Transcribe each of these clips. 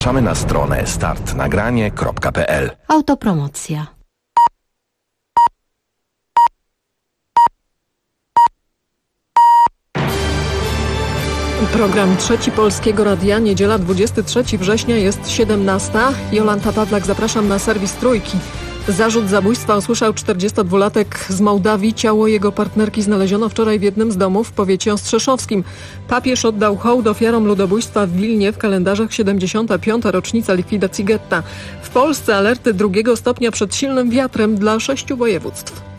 Zapraszamy na stronę startnagranie.pl. Autopromocja. Program Trzeci Polskiego Radia, niedziela 23 września, jest 17. Jolanta Pawlak, zapraszam na serwis Trójki. Zarzut zabójstwa usłyszał 42-latek z Mołdawii. Ciało jego partnerki znaleziono wczoraj w jednym z domów w powiecie ostrzeszowskim. Papież oddał hołd ofiarom ludobójstwa w Wilnie, w kalendarzach 75. rocznica likwidacji getta. W Polsce alerty 2. stopnia przed silnym wiatrem dla 6 województw.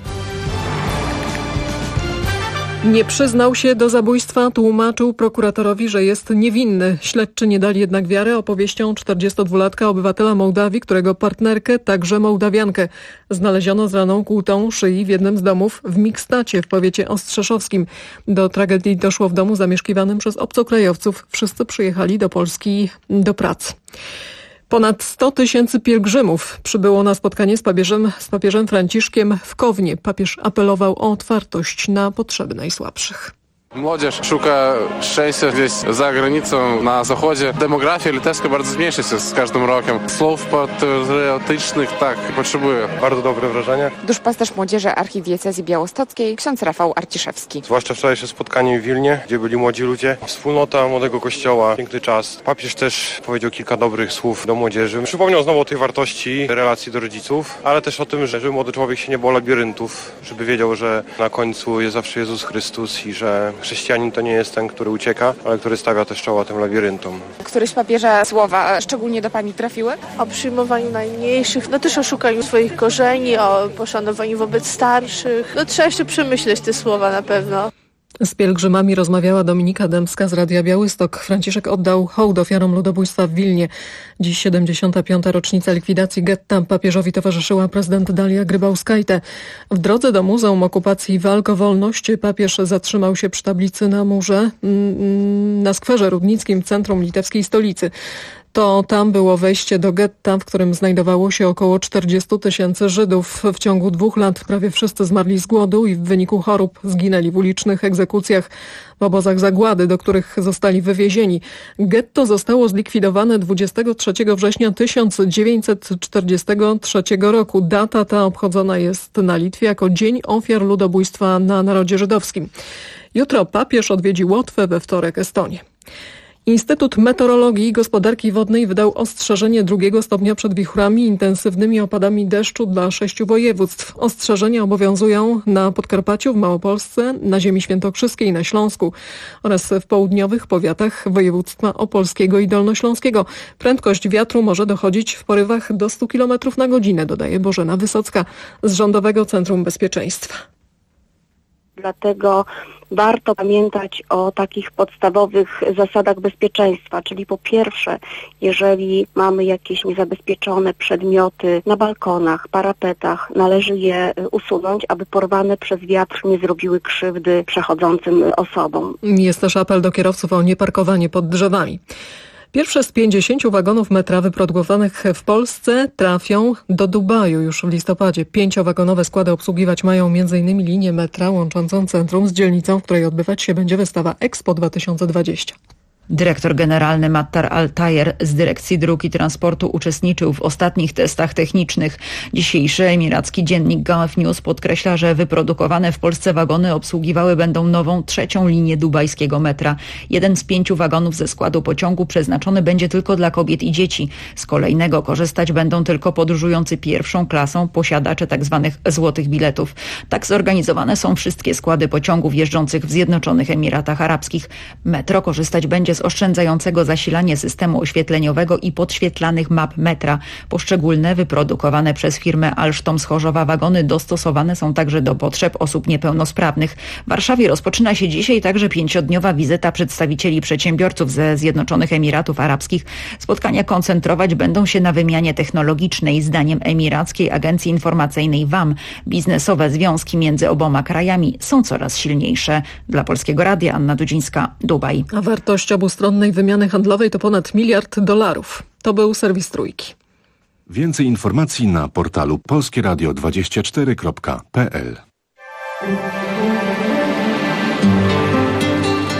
Nie przyznał się do zabójstwa, tłumaczył prokuratorowi, że jest niewinny. Śledczy nie dali jednak wiary opowieściom 42-latka obywatela Mołdawii, którego partnerkę, także Mołdawiankę, znaleziono z raną kłutą szyi w jednym z domów w Mikstacie w powiecie ostrzeszowskim. Do tragedii doszło w domu zamieszkiwanym przez obcokrajowców. Wszyscy przyjechali do Polski do pracy. Ponad 100 000 pielgrzymów przybyło na spotkanie z papieżem Franciszkiem w Kownie. Papież apelował o otwartość na potrzeby najsłabszych. Młodzież szuka szczęścia gdzieś za granicą, na zachodzie. Demografia litewska bardzo zmniejsza się z każdym rokiem. Słów patriotycznych tak potrzebuje. Bardzo dobre wrażenie. Duszpasterz młodzieży archidiecezji białostockiej, ksiądz Rafał Arciszewski. Zwłaszcza wczorajsze spotkanie w Wilnie, gdzie byli młodzi ludzie. Wspólnota Młodego Kościoła, piękny czas. Papież też powiedział kilka dobrych słów do młodzieży. Przypomniał znowu o tej wartości relacji do rodziców, ale też o tym, żeby młody człowiek się nie bał labiryntów, żeby wiedział, że na końcu jest zawsze Jezus Chrystus i że chrześcijanin to nie jest ten, który ucieka, ale który stawia też czoła tym labiryntom. Któreś papieża słowa szczególnie do Pani trafiły? O przyjmowaniu najmniejszych, też o szukaniu swoich korzeni, o poszanowaniu wobec starszych. Trzeba jeszcze przemyśleć te słowa na pewno. Z pielgrzymami rozmawiała Dominika Dębska z Radia Białystok. Franciszek oddał hołd ofiarom ludobójstwa w Wilnie. Dziś 75. rocznica likwidacji getta. Papieżowi towarzyszyła prezydent Dalia Grybauskajte. W drodze do Muzeum Okupacji i Walk o Wolność papież zatrzymał się przy tablicy na murze na skwerze Rudnickim w centrum litewskiej stolicy. To tam było wejście do getta, w którym znajdowało się około 40 000 Żydów. W ciągu 2 lat prawie wszyscy zmarli z głodu i w wyniku chorób zginęli w ulicznych egzekucjach, w obozach zagłady, do których zostali wywiezieni. Getto zostało zlikwidowane 23 września 1943 roku. Data ta obchodzona jest na Litwie jako Dzień Ofiar Ludobójstwa na Narodzie Żydowskim. Jutro papież odwiedzi Łotwę, we wtorek Estonię. Instytut Meteorologii i Gospodarki Wodnej wydał ostrzeżenie 2. stopnia przed wichrami i intensywnymi opadami deszczu dla 6 województw. Ostrzeżenia obowiązują na Podkarpaciu, w Małopolsce, na ziemi świętokrzyskiej, na Śląsku oraz w południowych powiatach województwa opolskiego i dolnośląskiego. Prędkość wiatru może dochodzić w porywach do 100 km na godzinę, dodaje Bożena Wysocka z Rządowego Centrum Bezpieczeństwa. Dlatego warto pamiętać o takich podstawowych zasadach bezpieczeństwa, czyli po pierwsze, jeżeli mamy jakieś niezabezpieczone przedmioty na balkonach, parapetach, należy je usunąć, aby porwane przez wiatr nie zrobiły krzywdy przechodzącym osobom. Jest też apel do kierowców o nieparkowanie pod drzewami. Pierwsze z 50 wagonów metra wyprodukowanych w Polsce trafią do Dubaju już w listopadzie. 5-wagonowe składy obsługiwać mają m.in. linię metra łączącą centrum z dzielnicą, w której odbywać się będzie wystawa Expo 2020. Dyrektor generalny Mattar Al-Tayer z Dyrekcji Dróg i Transportu uczestniczył w ostatnich testach technicznych. Dzisiejszy emiracki dziennik Gulf News podkreśla, że wyprodukowane w Polsce wagony obsługiwały będą nową 3. linię dubajskiego metra. 1 z 5 wagonów ze składu pociągu przeznaczony będzie tylko dla kobiet i dzieci. Z kolejnego korzystać będą tylko podróżujący 1. klasą, posiadacze tzw. złotych biletów. Tak zorganizowane są wszystkie składy pociągów jeżdżących w Zjednoczonych Emiratach Arabskich. Metro korzystać będzie z oszczędzającego zasilanie systemu oświetleniowego i podświetlanych map metra. Poszczególne wyprodukowane przez firmę Alstom z Chorzowa wagony dostosowane są także do potrzeb osób niepełnosprawnych. W Warszawie rozpoczyna się dzisiaj także 5-dniowa wizyta przedstawicieli przedsiębiorców ze Zjednoczonych Emiratów Arabskich. Spotkania koncentrować będą się na wymianie technologicznej. Zdaniem Emirackiej Agencji Informacyjnej WAM biznesowe związki między oboma krajami są coraz silniejsze. Dla Polskiego Radia Anna Dudzińska, Dubaj. A wartość obustronnej wymiany handlowej to ponad $1 miliard. To był serwis Trójki. Więcej informacji na portalu polskieradio24.pl.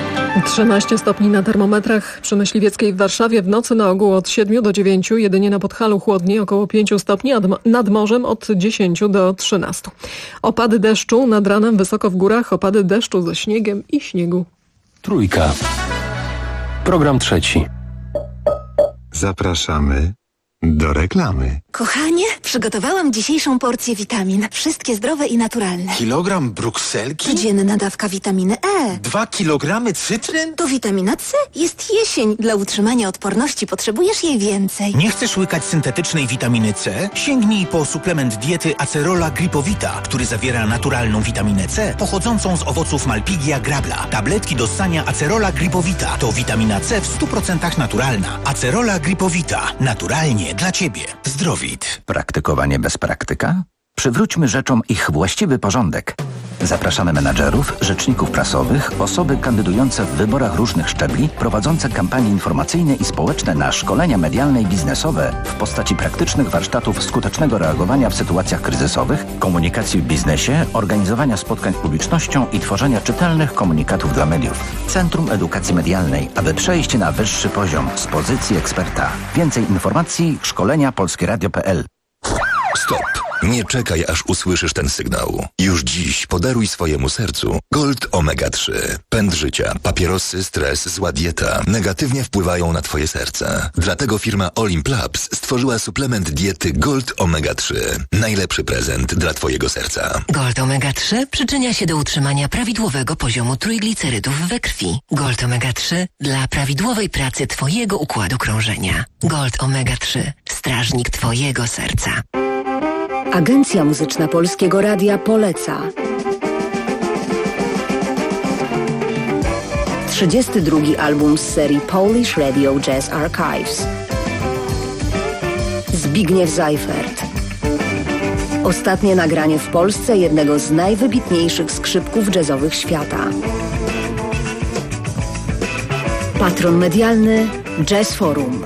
13 stopni na termometrach przy Myśliwieckiej w Warszawie, w nocy na ogół od 7 do 9, jedynie na Podhalu chłodniej, około 5 stopni, a nad morzem od 10 do 13. Opady deszczu, nad ranem wysoko w górach, opady deszczu ze śniegiem i śniegu. Trójka. Program trzeci. Zapraszamy do reklamy. Kochanie, przygotowałam dzisiejszą porcję witamin. Wszystkie zdrowe i naturalne. Kilogram brukselki? Codzienna dawka witaminy E. 2 kilogramy cytryn? To witamina C. Jest jesień. Dla utrzymania odporności potrzebujesz jej więcej. Nie chcesz łykać syntetycznej witaminy C? Sięgnij po suplement diety Acerola Gripowita, który zawiera naturalną witaminę C pochodzącą z owoców Malpighia grabla. Tabletki do ssania Acerola Gripowita to witamina C w 100% naturalna. Acerola Gripowita. Naturalnie dla Ciebie. Zdrowit. Praktykowanie bez praktyka? Przywróćmy rzeczom ich właściwy porządek. Zapraszamy menadżerów, rzeczników prasowych, osoby kandydujące w wyborach różnych szczebli, prowadzące kampanie informacyjne i społeczne na szkolenia medialne i biznesowe w postaci praktycznych warsztatów skutecznego reagowania w sytuacjach kryzysowych, komunikacji w biznesie, organizowania spotkań z publicznością i tworzenia czytelnych komunikatów dla mediów. Centrum Edukacji Medialnej, aby przejść na wyższy poziom z pozycji eksperta. Więcej informacji szkolenia polskieradio.pl. Stop! Nie czekaj, aż usłyszysz ten sygnał. Już dziś podaruj swojemu sercu Gold Omega 3. Pęd życia, papierosy, stres, zła dieta negatywnie wpływają na Twoje serce. Dlatego firma Olimp Labs stworzyła suplement diety Gold Omega 3. Najlepszy prezent dla Twojego serca. Gold Omega 3 przyczynia się do utrzymania prawidłowego poziomu trójglicerydów we krwi. Gold Omega 3 dla prawidłowej pracy Twojego układu krążenia. Gold Omega 3. Strażnik Twojego serca. Agencja Muzyczna Polskiego Radia poleca 32. album z serii Polish Radio Jazz Archives. Zbigniew Seifert. Ostatnie nagranie w Polsce jednego z najwybitniejszych skrzypków jazzowych świata. Patron medialny Jazz Forum.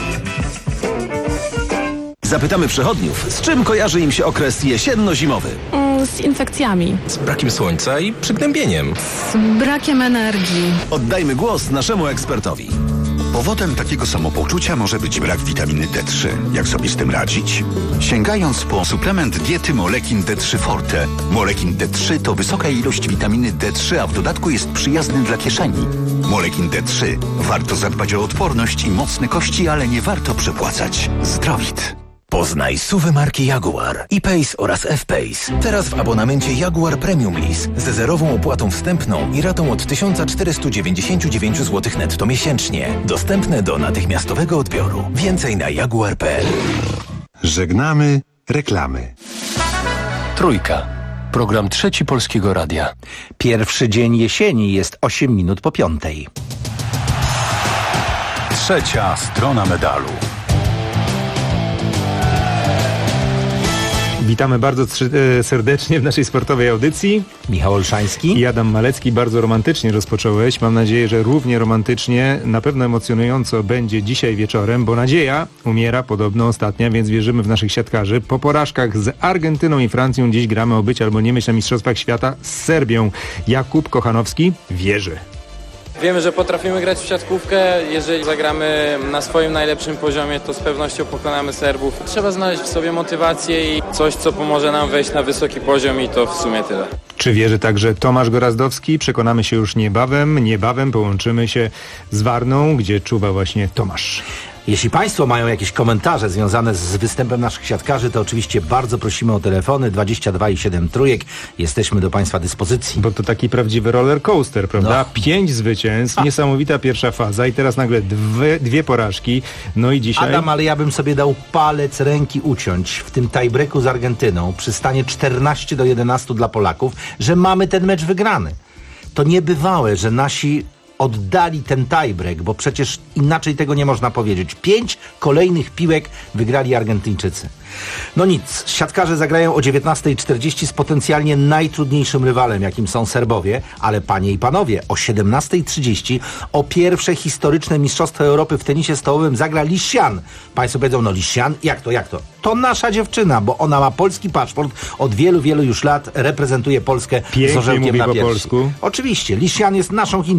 Zapytamy przechodniów, z czym kojarzy im się okres jesienno-zimowy? Z infekcjami. Z brakiem słońca i przygnębieniem. Z brakiem energii. Oddajmy głos naszemu ekspertowi. Powodem takiego samopoczucia może być brak witaminy D3. Jak sobie z tym radzić? Sięgając po suplement diety Molekin D3 Forte. Molekin D3 to wysoka ilość witaminy D3, a w dodatku jest przyjazny dla kieszeni. Molekin D3. Warto zadbać o odporność i mocne kości, ale nie warto przepłacać. Zdrowit. Poznaj SUV-y marki Jaguar, E-Pace oraz F-Pace. Teraz w abonamencie Jaguar Premium Lease ze zerową opłatą wstępną i ratą od 1499 zł netto miesięcznie. Dostępne do natychmiastowego odbioru. Więcej na jaguar.pl. Żegnamy reklamy. Trójka. Program trzeci Polskiego Radia. Pierwszy dzień jesieni jest 8 minut po 5. Trzecia strona medalu. Witamy bardzo serdecznie w naszej sportowej audycji. Michał Olszański i Adam Malecki. Bardzo romantycznie rozpocząłeś. Mam nadzieję, że równie romantycznie, na pewno emocjonująco będzie dzisiaj wieczorem, bo nadzieja umiera podobno ostatnia, więc wierzymy w naszych siatkarzy. Po porażkach z Argentyną i Francją dziś gramy o być albo nie być na Mistrzostwach Świata z Serbią. Jakub Kochanowski wierzy. Wiemy, że potrafimy grać w siatkówkę. Jeżeli zagramy na swoim najlepszym poziomie, to z pewnością pokonamy Serbów. Trzeba znaleźć w sobie motywację i coś, co pomoże nam wejść na wysoki poziom i to w sumie tyle. Czy wierzy także Tomasz Gorazdowski? Przekonamy się już niebawem. Niebawem połączymy się z Warną, gdzie czuwa właśnie Tomasz. Jeśli Państwo mają jakieś komentarze związane z występem naszych siatkarzy, to oczywiście bardzo prosimy o telefony 22 i 7 trójek. Jesteśmy do Państwa dyspozycji. Bo to taki prawdziwy roller coaster, prawda? 5 zwycięstw, niesamowita pierwsza faza i teraz nagle dwie porażki. No i dzisiaj... Adam, ale ja bym sobie dał palec ręki uciąć w tym tiebreaku z Argentyną przy stanie 14-11 dla Polaków, że mamy ten mecz wygrany. To niebywałe, że nasi oddali ten tiebreak, bo przecież inaczej tego nie można powiedzieć. 5 kolejnych piłek wygrali Argentyńczycy. No nic, siatkarze zagrają o 19:40 z potencjalnie najtrudniejszym rywalem, jakim są Serbowie, ale panie i panowie, o 17:30 o pierwsze historyczne Mistrzostwo Europy w tenisie stołowym zagra Lissian. Państwo powiedzą, no Lissian, jak to? To nasza dziewczyna, bo ona ma polski paszport, od wielu, wielu już lat reprezentuje Polskę z orzełkiem na piersi. Oczywiście, Lissian jest naszą Chinką,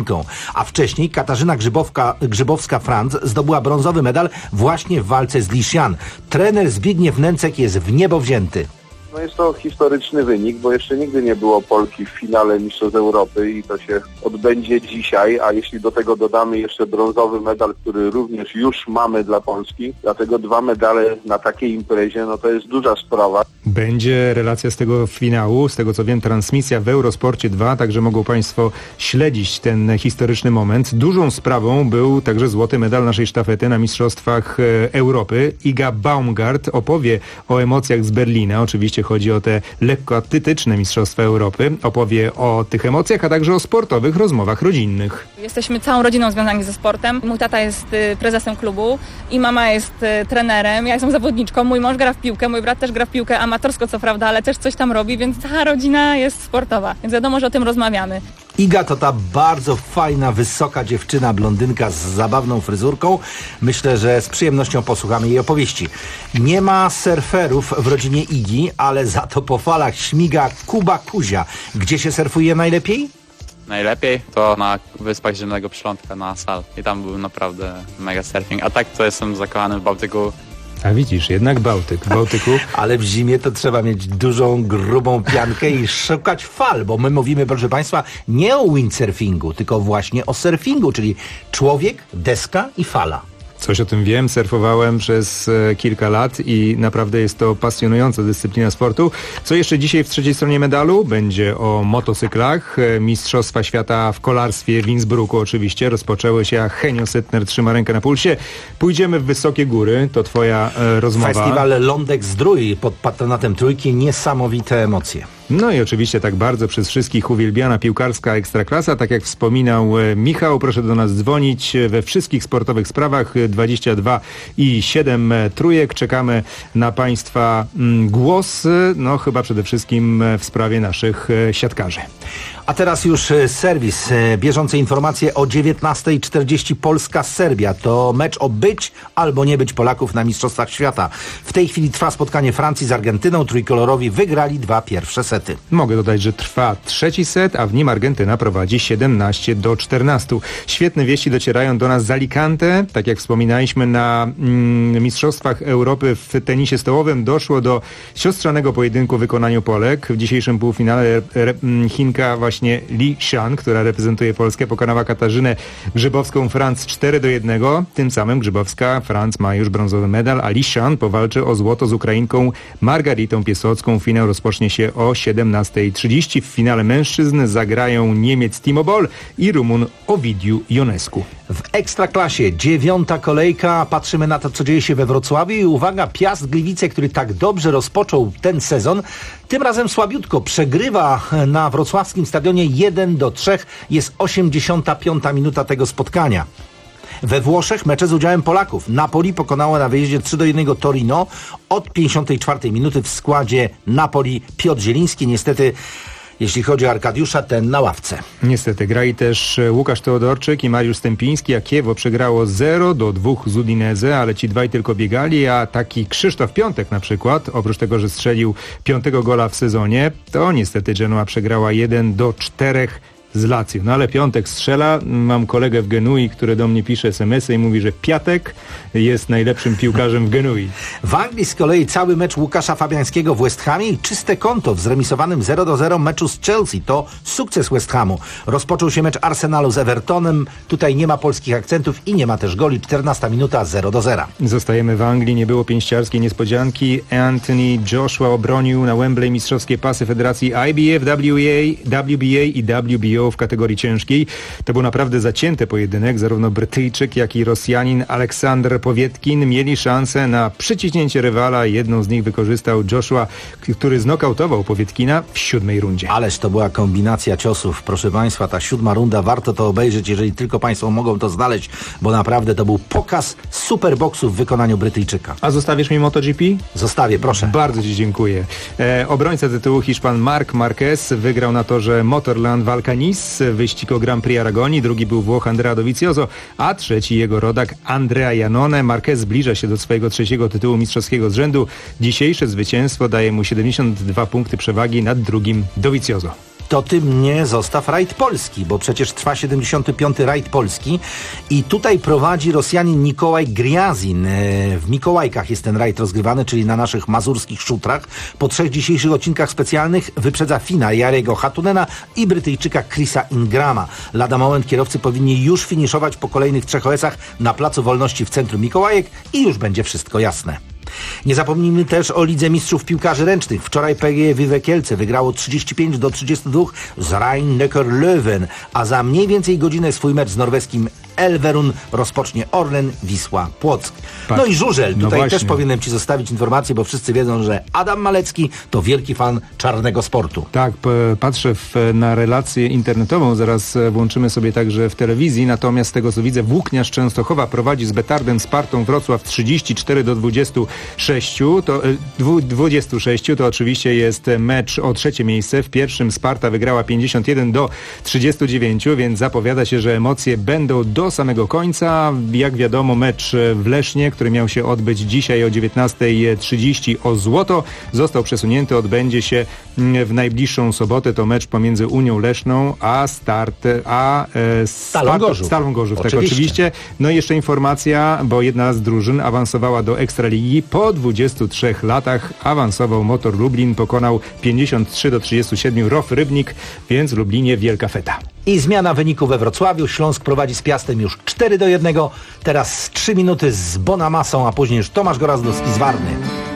A wcześniej Katarzyna Grzybowska-Franc zdobyła brązowy medal właśnie w walce z Li Xian. Trener Zbigniew Nęcek jest w niebo wzięty. No jest to historyczny wynik, bo jeszcze nigdy nie było Polki w finale Mistrzostw Europy i to się odbędzie dzisiaj, a jeśli do tego dodamy jeszcze brązowy medal, który również już mamy dla Polski, dlatego 2 medale na takiej imprezie, no to jest duża sprawa. Będzie relacja z tego finału, z tego co wiem, transmisja w Eurosporcie 2, także mogą Państwo śledzić ten historyczny moment. Dużą sprawą był także złoty medal naszej sztafety na Mistrzostwach Europy. Iga Baumgart opowie o emocjach z Berlina, oczywiście chodzi o te lekkoatletyczne Mistrzostwa Europy. Opowie o tych emocjach, a także o sportowych rozmowach rodzinnych. Jesteśmy całą rodziną związani ze sportem. Mój tata jest prezesem klubu i mama jest trenerem. Ja jestem zawodniczką, mój mąż gra w piłkę, mój brat też gra w piłkę amatorsko co prawda, ale też coś tam robi, więc cała rodzina jest sportowa. Więc wiadomo, że o tym rozmawiamy. Iga to ta bardzo fajna, wysoka dziewczyna, blondynka z zabawną fryzurką. Myślę, że z przyjemnością posłuchamy jej opowieści. Nie ma surferów w rodzinie Igi, ale za to po falach śmiga Kuba Kuzia. Gdzie się surfuje najlepiej? Najlepiej to na Wyspach Zimnego Przylądka, na Sal. I tam był naprawdę mega surfing. A tak to jestem zakochany w Bałtyku. A widzisz, jednak Bałtyk. W Bałtyku. Ale w zimie to trzeba mieć dużą, grubą piankę i szukać fal, bo my mówimy, proszę Państwa, nie o windsurfingu, tylko właśnie o surfingu, czyli człowiek, deska i fala. Coś o tym wiem, surfowałem przez kilka lat i naprawdę jest to pasjonująca dyscyplina sportu. Co jeszcze dzisiaj w trzeciej stronie medalu? Będzie o motocyklach. Mistrzostwa Świata w kolarstwie w Innsbrucku oczywiście rozpoczęły się, a Henio Sytner trzyma rękę na pulsie. Pójdziemy w wysokie góry, to twoja rozmowa. Festiwal Lądek Zdrój pod patronatem Trójki, niesamowite emocje. No i oczywiście tak bardzo przez wszystkich uwielbiana piłkarska Ekstraklasa. Tak jak wspominał Michał, proszę do nas dzwonić we wszystkich sportowych sprawach 22 i 7 trójek. Czekamy na Państwa głos, no chyba przede wszystkim w sprawie naszych siatkarzy. A teraz już serwis. Bieżące informacje o 19:40 Polska-Serbia. To mecz o być albo nie być Polaków na Mistrzostwach Świata. W tej chwili trwa spotkanie Francji z Argentyną. Trójkolorowi wygrali 2 pierwsze sety. Mogę dodać, że trwa trzeci set, a w nim Argentyna prowadzi 17-14. Świetne wieści docierają do nas z Alicante. Tak jak wspominaliśmy, na Mistrzostwach Europy w tenisie stołowym doszło do siostrzanego pojedynku w wykonaniu Polek. W dzisiejszym półfinale Chinka właśnie Li Xian, która reprezentuje Polskę, pokonała Katarzynę Grzybowską-Franc 4-1. Tym samym Grzybowska-Franc ma już brązowy medal, a Li Xian powalczy o złoto z Ukrainką Margaritą Piesocką. Finał rozpocznie się o 17:30. W finale mężczyzn zagrają Niemiec Timo Boll i Rumun Ovidiu Ionescu. W Ekstraklasie 9. kolejka. Patrzymy na to, co dzieje się we Wrocławiu i uwaga, Piast Gliwice, który tak dobrze rozpoczął ten sezon, tym razem słabiutko przegrywa na wrocławskim stadionie 1-3. Jest 85. minuta tego spotkania. We Włoszech mecze z udziałem Polaków. Napoli pokonało na wyjeździe 3-1 Torino. Od 54 minuty w składzie Napoli Piotr Zieliński. Niestety, jeśli chodzi o Arkadiusza, ten na ławce. Niestety, grali też Łukasz Teodorczyk i Mariusz Stępiński, a Kiewo przegrało 0-2 z Udinese, ale ci dwaj tylko biegali, a taki Krzysztof Piątek na przykład, oprócz tego, że strzelił 5. gola w sezonie, to niestety Genoa przegrała 1-4 z Lazio. No ale Piątek strzela. Mam kolegę w Genui, który do mnie pisze SMS-y i mówi, że Piatek jest najlepszym piłkarzem w Genui. W Anglii z kolei cały mecz Łukasza Fabiańskiego w West Hamie i czyste konto w zremisowanym 0-0 meczu z Chelsea. To sukces West Hamu. Rozpoczął się mecz Arsenalu z Evertonem. Tutaj nie ma polskich akcentów i nie ma też goli. 14 minuta 0-0. Zostajemy w Anglii. Nie było pięściarskiej niespodzianki. Anthony Joshua obronił na Wembley mistrzowskie pasy Federacji IBF, WBA i WBO w kategorii ciężkiej. To był naprawdę zacięty pojedynek. Zarówno Brytyjczyk, jak i Rosjanin Aleksander Powietkin mieli szansę na przyciśnięcie rywala. Jedną z nich wykorzystał Joshua, który znokautował Powietkina w 7. rundzie. Ależ to była kombinacja ciosów. Proszę Państwa, ta 7. runda, warto to obejrzeć, jeżeli tylko Państwo mogą to znaleźć, bo naprawdę to był pokaz superboksu w wykonaniu Brytyjczyka. A zostawisz mi MotoGP? Zostawię, proszę. Bardzo Ci dziękuję. Obrońca tytułu Hiszpan Marc Marquez wygrał na torze Motorland Valcanis wyścig o Grand Prix Aragonii. Drugi był Włoch Andrea Dovizioso, a trzeci jego rodak Andrea Iannone. Marquez zbliża się do swojego 3. tytułu mistrzowskiego z rzędu. Dzisiejsze zwycięstwo daje mu 72 punkty przewagi nad drugim Dovizioso. to ty mnie zostaw rajd Polski, bo przecież trwa 75. rajd Polski i tutaj prowadzi Rosjanin Nikołaj Griazin. W Mikołajkach jest ten rajd rozgrywany, czyli na naszych mazurskich szutrach. Po 3 dzisiejszych odcinkach specjalnych wyprzedza Fina Jarego Hatunena i Brytyjczyka Chrisa Ingrama. Lada moment kierowcy powinni już finiszować po kolejnych 3 OS-ach na Placu Wolności w centrum Mikołajek i już będzie wszystko jasne. Nie zapomnijmy też o Lidze Mistrzów Piłkarzy Ręcznych. Wczoraj PGE Kielce wygrało 35-32 z Rhein-Neckar Löwen, a za mniej więcej godzinę swój mecz z norweskim Elverum rozpocznie Orlen Wisła Płock. No i żużel. Tutaj też powinienem ci zostawić informację, bo wszyscy wiedzą, że Adam Malecki to wielki fan czarnego sportu. Tak, patrzę na relację internetową, zaraz włączymy sobie także w telewizji, natomiast z tego co widzę, Włókniarz Częstochowa prowadzi z Betardem Spartą Wrocław 34-26, to oczywiście jest mecz o 3. miejsce. W pierwszym Sparta wygrała 51-39, więc zapowiada się, że emocje będą do samego końca. Jak wiadomo, mecz w Lesznie, który miał się odbyć dzisiaj o 19:30 o złoto, został przesunięty, odbędzie się w najbliższą sobotę. To mecz pomiędzy Unią Leszną a Stalą Gorzów. Tak, oczywiście. No i jeszcze informacja, bo jedna z drużyn awansowała do Ekstraligi. Po 23 latach awansował Motor Lublin, pokonał 53-37 ROW Rybnik, więc w Lublinie wielka feta. I zmiana wyniku we Wrocławiu. Śląsk prowadzi z Piastem już 4-1. Teraz 3 minuty z Bonamasą, a później już Tomasz Gorazdowski z Warny.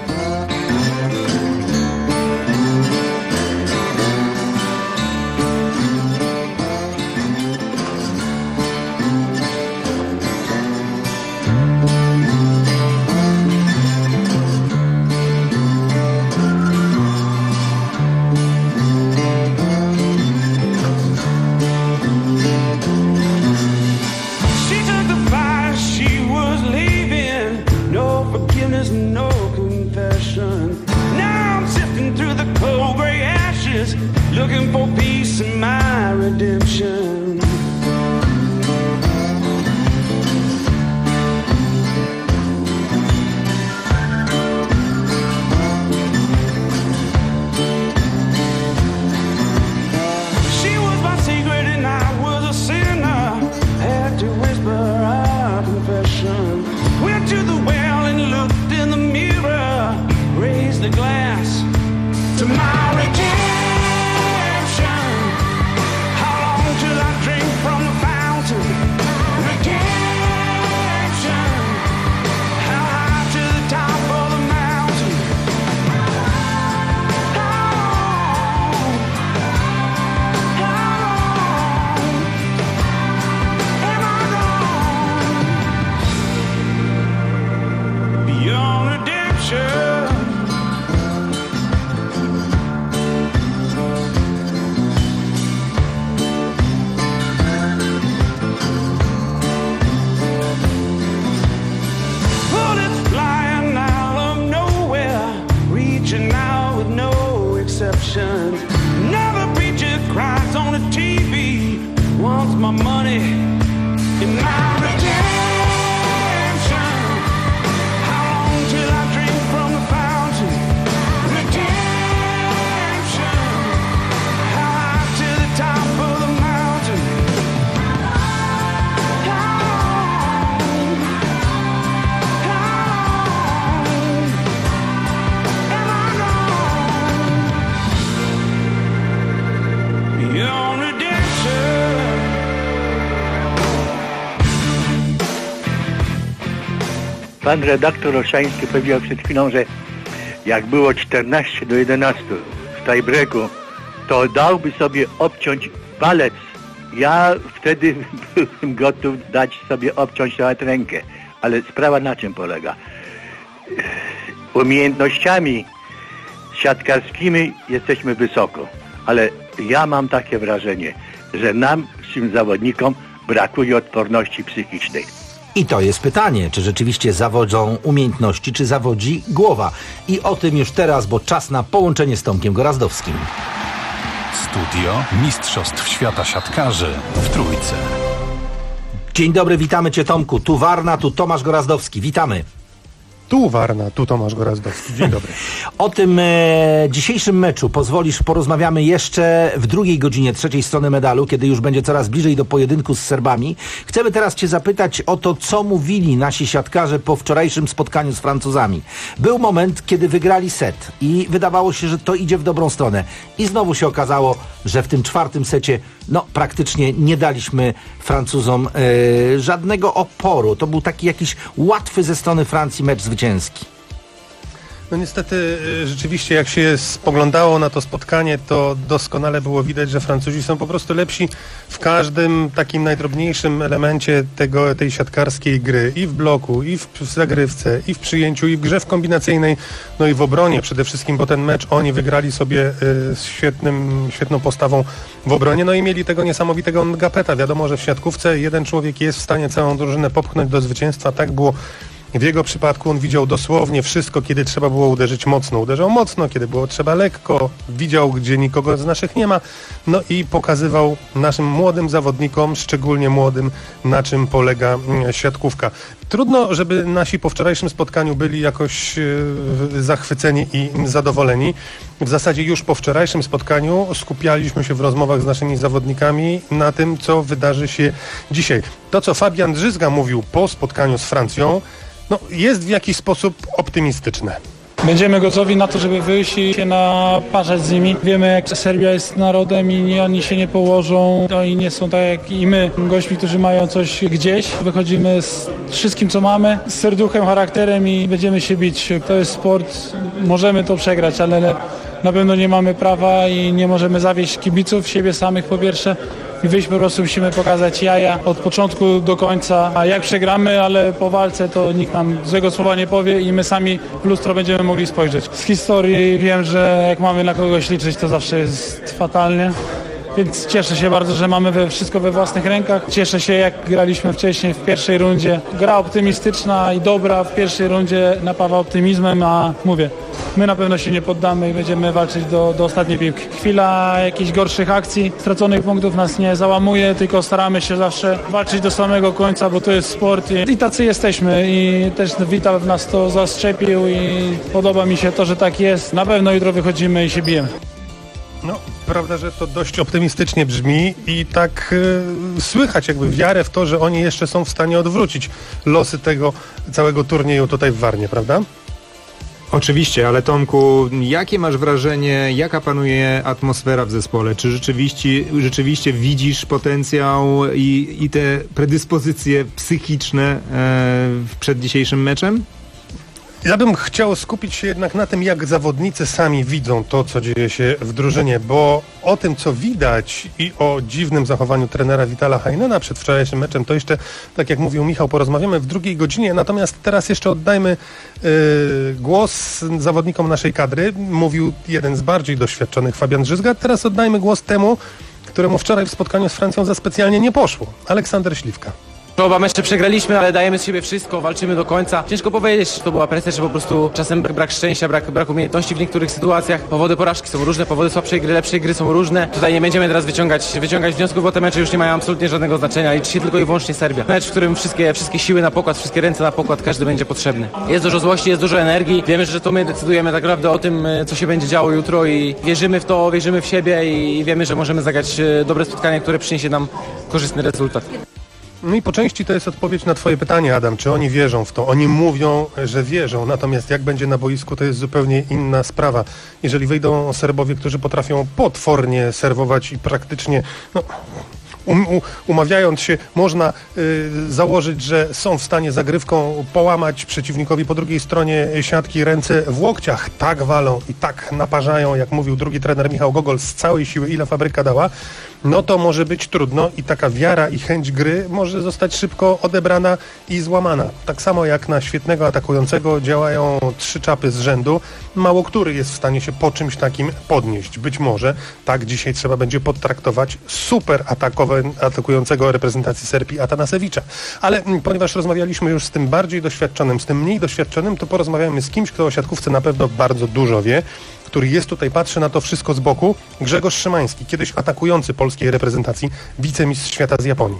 Pan redaktor Olszański powiedział przed chwilą, że jak było 14-11 w tiebreaku, to dałby sobie obciąć palec. Ja wtedy byłem gotów dać sobie obciąć nawet rękę. Ale sprawa na czym polega? Umiejętnościami siatkarskimi jesteśmy wysoko, ale ja mam takie wrażenie, że nam, naszym zawodnikom, brakuje odporności psychicznej. I to jest pytanie, czy rzeczywiście zawodzą umiejętności, czy zawodzi głowa. I o tym już teraz, bo czas na połączenie z Tomkiem Gorazdowskim. Studio Mistrzostw Świata Siatkarzy w Trójce. Dzień dobry, witamy Cię, Tomku. Tu Warna, tu Tomasz Gorazdowski. Witamy. Tu Warna, tu Tomasz Gorazdowski. Dzień dobry. O tym dzisiejszym meczu pozwolisz, porozmawiamy jeszcze w drugiej godzinie trzeciej strony medalu, kiedy już będzie coraz bliżej do pojedynku z Serbami. Chcemy teraz cię zapytać o to, co mówili nasi siatkarze po wczorajszym spotkaniu z Francuzami. Był moment, kiedy wygrali set i wydawało się, że to idzie w dobrą stronę. I znowu się okazało, że w tym czwartym secie praktycznie nie daliśmy Francuzom żadnego oporu. To był taki jakiś łatwy ze strony Francji mecz zwycięski. No niestety, rzeczywiście jak się spoglądało na to spotkanie, to doskonale było widać, że Francuzi są po prostu lepsi w każdym takim najdrobniejszym elemencie tej siatkarskiej gry. I w bloku, i w zagrywce, i w przyjęciu, i w grze kombinacyjnej, no i w obronie przede wszystkim, bo ten mecz oni wygrali sobie z świetną postawą w obronie, no i mieli tego niesamowitego Ngapeta. Wiadomo, że w siatkówce jeden człowiek jest w stanie całą drużynę popchnąć do zwycięstwa. Tak było w jego przypadku. On widział dosłownie wszystko, kiedy trzeba było uderzyć mocno. Uderzał mocno, kiedy było trzeba lekko. Widział, gdzie nikogo z naszych nie ma. No i pokazywał naszym młodym zawodnikom, szczególnie młodym, na czym polega siatkówka. Trudno, żeby nasi po wczorajszym spotkaniu byli jakoś zachwyceni i zadowoleni. W zasadzie już po wczorajszym spotkaniu skupialiśmy się w rozmowach z naszymi zawodnikami na tym, co wydarzy się dzisiaj. To, co Fabian Drzyzga mówił po spotkaniu z Francją, jest w jakiś sposób optymistyczne. Będziemy gotowi na to, żeby wyjść i się naparzać z nimi. Wiemy, jak Serbia jest narodem i oni się nie położą. Oni nie są tak jak i my, gośćmi, którzy mają coś gdzieś. Wychodzimy z wszystkim, co mamy, z serduchem, charakterem i będziemy się bić. To jest sport, możemy to przegrać, ale na pewno nie mamy prawa i nie możemy zawieść kibiców, siebie samych po pierwsze. I wyjść po prostu musimy pokazać jaja od początku do końca. A jak przegramy, ale po walce, to nikt nam złego słowa nie powie i my sami w lustro będziemy mogli spojrzeć. Z historii wiem, że jak mamy na kogoś liczyć, to zawsze jest fatalnie. Więc cieszę się bardzo, że mamy wszystko we własnych rękach. Cieszę się, jak graliśmy wcześniej w pierwszej rundzie. Gra optymistyczna i dobra w pierwszej rundzie napawa optymizmem, a mówię, my na pewno się nie poddamy i będziemy walczyć do ostatniej piłki. Chwila jakichś gorszych akcji, straconych punktów nas nie załamuje, tylko staramy się zawsze walczyć do samego końca, bo to jest sport i tacy jesteśmy i też Wita w nas to zaszczepił i podoba mi się to, że tak jest. Na pewno jutro wychodzimy i się bijemy. Prawda, że to dość optymistycznie brzmi i tak słychać jakby wiarę w to, że oni jeszcze są w stanie odwrócić losy tego całego turnieju tutaj w Warnie, prawda? Oczywiście, ale Tomku, jakie masz wrażenie, jaka panuje atmosfera w zespole? Czy rzeczywiście widzisz potencjał i te predyspozycje psychiczne przed dzisiejszym meczem? Ja bym chciał skupić się jednak na tym, jak zawodnicy sami widzą to, co dzieje się w drużynie, bo o tym, co widać i o dziwnym zachowaniu trenera Vitala Heinena przed wczorajszym meczem, to jeszcze, tak jak mówił Michał, porozmawiamy w drugiej godzinie, natomiast teraz jeszcze oddajmy głos zawodnikom naszej kadry. Mówił jeden z bardziej doświadczonych, Fabian Drzyzga. Teraz oddajmy głos temu, któremu wczoraj w spotkaniu z Francją za specjalnie nie poszło. Aleksander Śliwka. Oba mecze przegraliśmy, ale dajemy z siebie wszystko, walczymy do końca. Ciężko powiedzieć, że to była presja, czy po prostu czasem brak szczęścia, brak umiejętności w niektórych sytuacjach. Powody porażki są różne, powody słabszej gry, lepszej gry są różne. Tutaj nie będziemy teraz wyciągać wniosków, bo te mecze już nie mają absolutnie żadnego znaczenia. Liczy się tylko i wyłącznie Serbia. Mecz, w którym wszystkie siły na pokład, wszystkie ręce na pokład, każdy będzie potrzebny. Jest dużo złości, jest dużo energii. Wiemy, że to my decydujemy tak naprawdę o tym, co się będzie działo jutro i wierzymy w to, wierzymy w siebie i wiemy, że możemy zagrać dobre spotkanie, które przyniesie nam korzystny rezultat. No i po części to jest odpowiedź na twoje pytanie, Adam, czy oni wierzą w to? Oni mówią, że wierzą, natomiast jak będzie na boisku, to jest zupełnie inna sprawa. Jeżeli wyjdą Serbowie, którzy potrafią potwornie serwować i praktycznie, umawiając się, można założyć, że są w stanie zagrywką połamać przeciwnikowi po drugiej stronie siatki ręce w łokciach. Tak walą i tak naparzają, jak mówił drugi trener Michał Gogol, z całej siły, ile fabryka dała, no to może być trudno i taka wiara i chęć gry może zostać szybko odebrana i złamana. Tak samo jak na świetnego atakującego działają 3 czapy z rzędu, mało który jest w stanie się po czymś takim podnieść. Być może tak dzisiaj trzeba będzie potraktować super atakującego reprezentacji Serbii Atanasewicza. Ale ponieważ rozmawialiśmy już z tym bardziej doświadczonym, z tym mniej doświadczonym, to porozmawiamy z kimś, kto o siatkówce na pewno bardzo dużo wie, który jest tutaj, patrzy na to wszystko z boku. Grzegorz Szymański, kiedyś atakujący polskiej reprezentacji, wicemistrz świata z Japonii.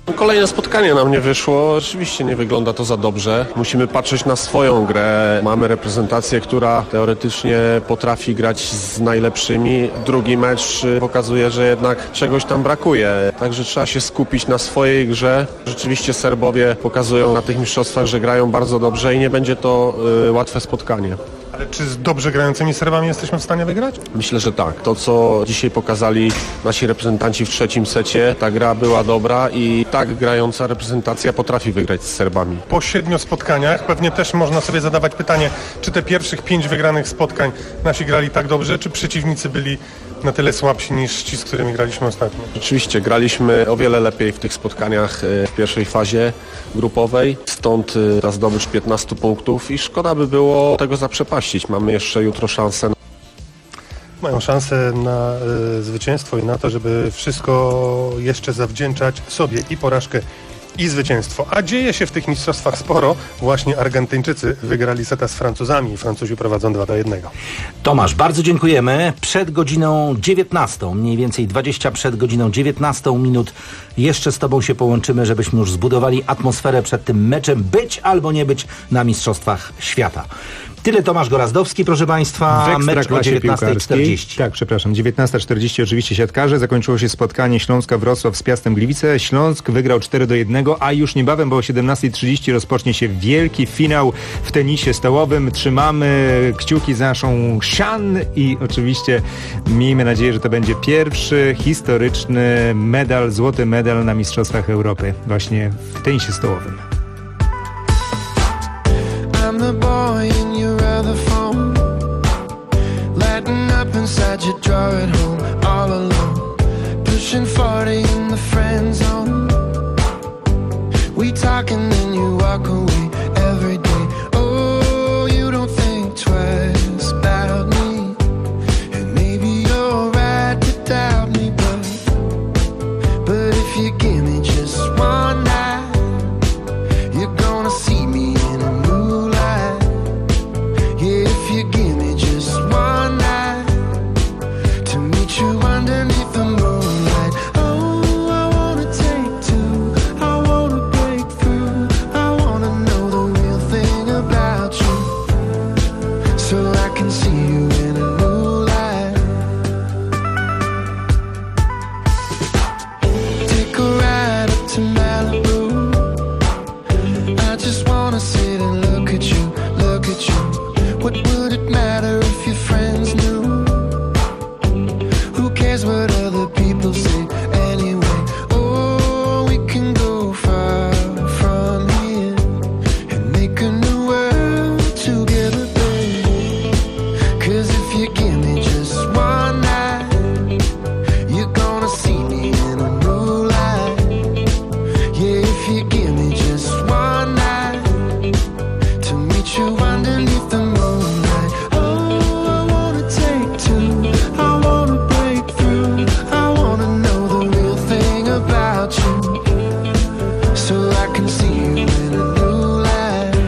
Kolejne spotkanie nam nie wyszło. Rzeczywiście nie wygląda to za dobrze. Musimy patrzeć na swoją grę. Mamy reprezentację, która teoretycznie potrafi grać z najlepszymi. Drugi mecz pokazuje, że jednak czegoś tam brakuje. Także trzeba się skupić na swojej grze. Rzeczywiście Serbowie pokazują na tych mistrzostwach, że grają bardzo dobrze i nie będzie to łatwe spotkanie. Ale czy z dobrze grającymi Serbami jesteśmy w stanie wygrać? Myślę, że tak. To, co dzisiaj pokazali nasi reprezentanci w trzecim secie, ta gra była dobra i tak grająca reprezentacja potrafi wygrać z Serbami. Po 7 spotkaniach pewnie też można sobie zadawać pytanie, czy te pierwszych 5 wygranych spotkań nasi grali tak dobrze, czy przeciwnicy byli na tyle słabsi niż ci, z którymi graliśmy ostatnio? Rzeczywiście, graliśmy o wiele lepiej w tych spotkaniach w pierwszej fazie grupowej, stąd ta zdobycz 15 punktów i szkoda by było tego zaprzepaścić. Mamy jeszcze jutro szansę. Mają szansę na zwycięstwo i na to, żeby wszystko jeszcze zawdzięczać sobie i porażkę i zwycięstwo. A dzieje się w tych mistrzostwach sporo. Właśnie Argentyńczycy wygrali seta z Francuzami i Francuzi prowadzą 2-1. Tomasz, bardzo dziękujemy. Przed godziną 19, mniej więcej 20 przed godziną 19 minut jeszcze z Tobą się połączymy, żebyśmy już zbudowali atmosferę przed tym meczem być albo nie być na Mistrzostwach Świata. Tyle Tomasz Gorazdowski, proszę Państwa. Mecz o 19:40. Tak, przepraszam. 19:40 oczywiście siatkarze. Zakończyło się spotkanie Śląska-Wrocław z Piastem Gliwice. Śląsk wygrał 4-1, a już niebawem, bo o 17:30 rozpocznie się wielki finał w tenisie stołowym. Trzymamy kciuki za naszą Sian i oczywiście miejmy nadzieję, że to będzie pierwszy historyczny medal, złoty medal na Mistrzostwach Europy właśnie w tenisie stołowym. I'm the boy in your other phone, lighting up inside your drawer at home, all alone, pushing 40 in the friend zone. We talk and then you walk away every day. Oh, you don't think twice about me, and maybe you're right to doubt me, but if you give me just one night, you're gonna see me in a new light. Yeah, if you give me just one night to meet you underneath the moonlight. Oh, I wanna take two, I wanna break through, I wanna know the real thing about you, so I can see you in a new light. Take a ride up to Malibu, I just wanna sit and look at you, look at you. What would it matter if your friends knew? Who cares what other people say anyway? Oh, we can go far from here and make a new world together, baby. 'Cause if you give me just one night, you're gonna see me in a new light. Yeah, if you give me just one night to meet you underneath the moonlight. Oh, I wanna take two, I wanna break through, I wanna know the real thing about you, so I can see you in a new light.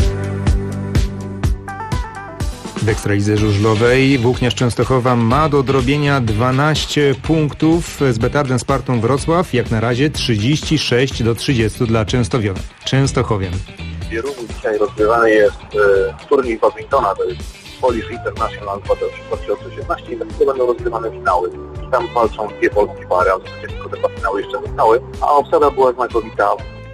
W Ekstralidze żużlowej Włókniarz Częstochowa ma do odrobienia 12 punktów z Betardem Spartą Wrocław. Jak na razie 36-30 dla Częstochowian. W Bierugu dzisiaj rozgrywany jest turniej badmintona, to jest Polish International 2018 i to będą rozgrywane finały. I tam walczą dwie polskie pary, a w zasadzie tylko te dwa finały jeszcze zostały, a obsada była znakomita.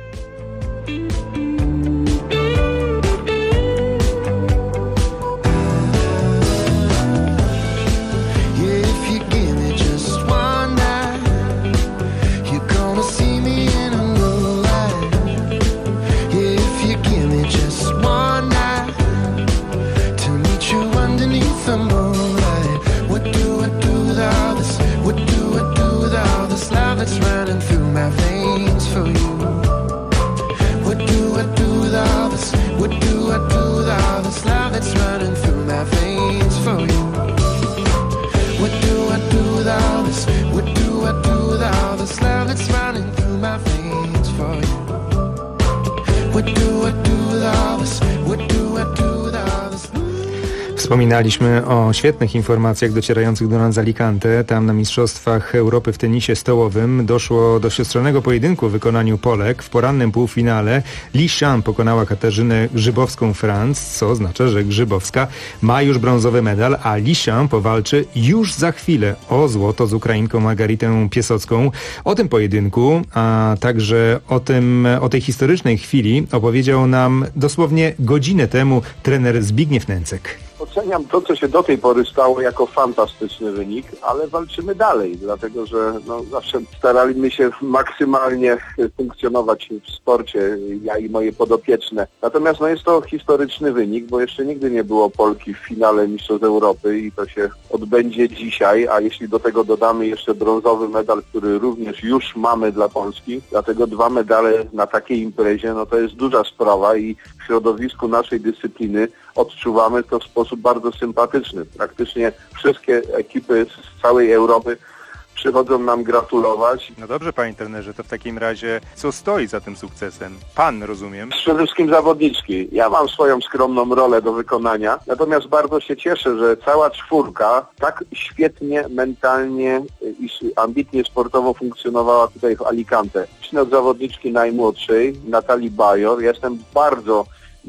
Yeah, if you give me just one night, you're gonna see me in a new light. Yeah, if you give me just one night to meet you underneath the moonlight. What do I do with all this? What do I do with all this love that's running through my veins for you? Wspominaliśmy o świetnych informacjach docierających do nas z Alicante. Tam na Mistrzostwach Europy w tenisie stołowym doszło do siostrzanego pojedynku w wykonaniu Polek. W porannym półfinale Li Shan pokonała Katarzynę Grzybowską-Franc, co oznacza, że Grzybowska ma już brązowy medal, a Li Shan powalczy już za chwilę o złoto z Ukrainką Margaritą Piesocką. O tym pojedynku, a także o tej historycznej chwili opowiedział nam dosłownie godzinę temu trener Zbigniew Nęcek. Oceniam to, co się do tej pory stało, jako fantastyczny wynik, ale walczymy dalej, dlatego że zawsze staraliśmy się maksymalnie funkcjonować w sporcie, ja i moje podopieczne. Natomiast jest to historyczny wynik, bo jeszcze nigdy nie było Polki w finale Mistrzostw Europy i to się odbędzie dzisiaj, a jeśli do tego dodamy jeszcze brązowy medal, który również już mamy dla Polski, dlatego 2 medale na takiej imprezie, to jest duża sprawa i w środowisku naszej dyscypliny odczuwamy to w sposób bardzo sympatyczny. Praktycznie wszystkie ekipy z całej Europy przychodzą nam gratulować. No dobrze, panie trenerze, to w takim razie co stoi za tym sukcesem? Pan, rozumiem? Przede wszystkim zawodniczki. Ja mam swoją skromną rolę do wykonania, natomiast bardzo się cieszę, że cała czwórka tak świetnie, mentalnie i ambitnie sportowo funkcjonowała tutaj w Alicante. Zacznę od zawodniczki najmłodszej, Natalii Bajor. Jestem bardzo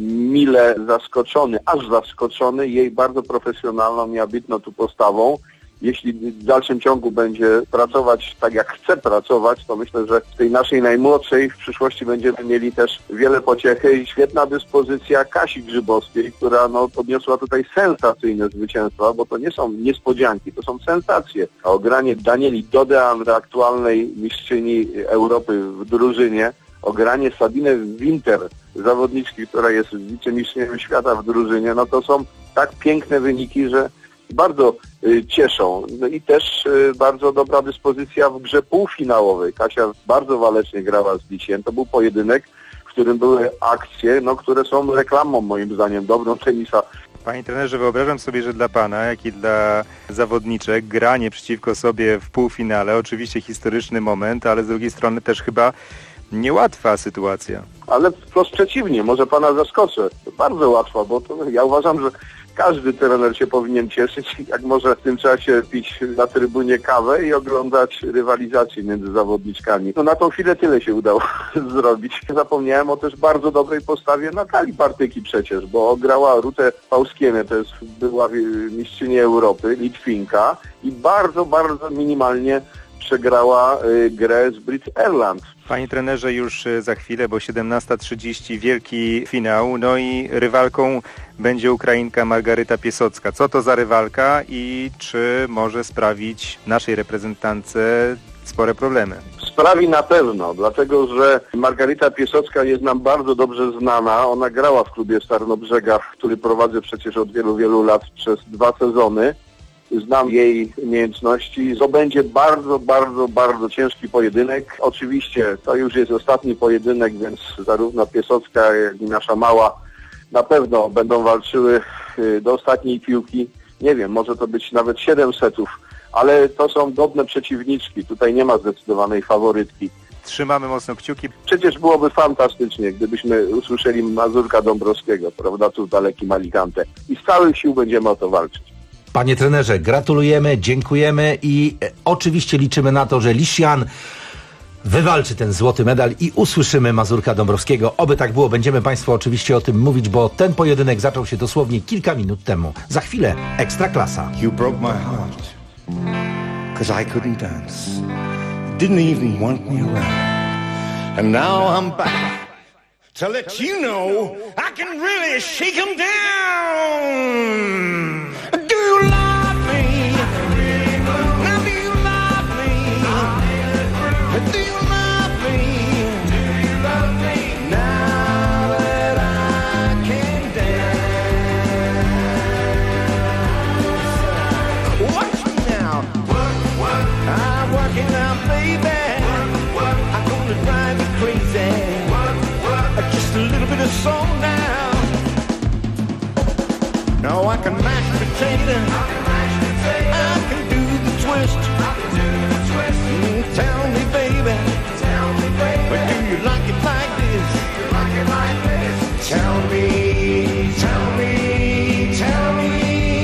mile zaskoczony, aż zaskoczony jej bardzo profesjonalną i ambitną tu postawą. Jeśli w dalszym ciągu będzie pracować tak, jak chce pracować, to myślę, że w tej naszej najmłodszej w przyszłości będziemy mieli też wiele pociechy i świetna dyspozycja Kasi Grzybowskiej, która odniosła tutaj sensacyjne zwycięstwa, bo to nie są niespodzianki, to są sensacje. A ogranie Danieli Dodeandre, aktualnej mistrzyni Europy w drużynie, ogranie Sabine Winter, zawodniczki, która jest wicemistrzynią świata w drużynie, to są tak piękne wyniki, że bardzo cieszą. I też bardzo dobra dyspozycja w grze półfinałowej. Kasia bardzo walecznie grała z Liciem. To był pojedynek, w którym były akcje, które są reklamą, moim zdaniem, dobrą tenisa. Panie trenerze, wyobrażam sobie, że dla pana, jak i dla zawodniczek, granie przeciwko sobie w półfinale, oczywiście historyczny moment, ale z drugiej strony też chyba niełatwa sytuacja. Ale wprost przeciwnie, może pana zaskoczę. Bardzo łatwa, bo ja uważam, że każdy trener się powinien cieszyć, jak może w tym czasie pić na trybunie kawę i oglądać rywalizację między zawodniczkami. Na tą chwilę tyle się udało zrobić. Zapomniałem o też bardzo dobrej postawie Natalii Partyki przecież, bo grała Rutę Pauskienę, to jest była mistrzyni Europy, Litwinka i bardzo, bardzo minimalnie przegrała grę z Brit Erland. Panie trenerze, już za chwilę, bo 17:30 wielki finał, i rywalką będzie Ukrainka Margaryta Piesocka. Co to za rywalka i czy może sprawić naszej reprezentantce spore problemy? Sprawi na pewno, dlatego że Margaryta Piesocka jest nam bardzo dobrze znana. Ona grała w klubie Starnobrzega, który prowadzę przecież od wielu, wielu lat przez 2 sezony. Znam jej umiejętności. To będzie bardzo, bardzo, bardzo ciężki pojedynek. Oczywiście to już jest ostatni pojedynek, więc zarówno Piesocka, jak i nasza mała na pewno będą walczyły do ostatniej piłki. Nie wiem, może to być nawet 7 setów, ale to są godne przeciwniczki. Tutaj nie ma zdecydowanej faworytki. Trzymamy mocno kciuki. Przecież byłoby fantastycznie, gdybyśmy usłyszeli Mazurka Dąbrowskiego, prawda, tu w dalekim Alicante. I z całych sił będziemy o to walczyć. Panie trenerze, gratulujemy, dziękujemy i oczywiście liczymy na to, że Li Shan wywalczy ten złoty medal i usłyszymy Mazurka Dąbrowskiego. Oby tak było, będziemy Państwu oczywiście o tym mówić, bo ten pojedynek zaczął się dosłownie kilka minut temu. Za chwilę Ekstraklasa. You broke my heart, 'cause I couldn't dance. Didn't even want me around. And now I'm back to let you know I can really shake 'em down. Do you love me? Now do you love me? Do you love me? Do you love me? Now that I can dance. Watch me now. I'm working out, baby. I'm gonna drive you crazy. Just a little bit of soul now. Now I can mash potato. I can do the twist. Tell me, baby. But do you like it like this? Tell me, tell me, tell me.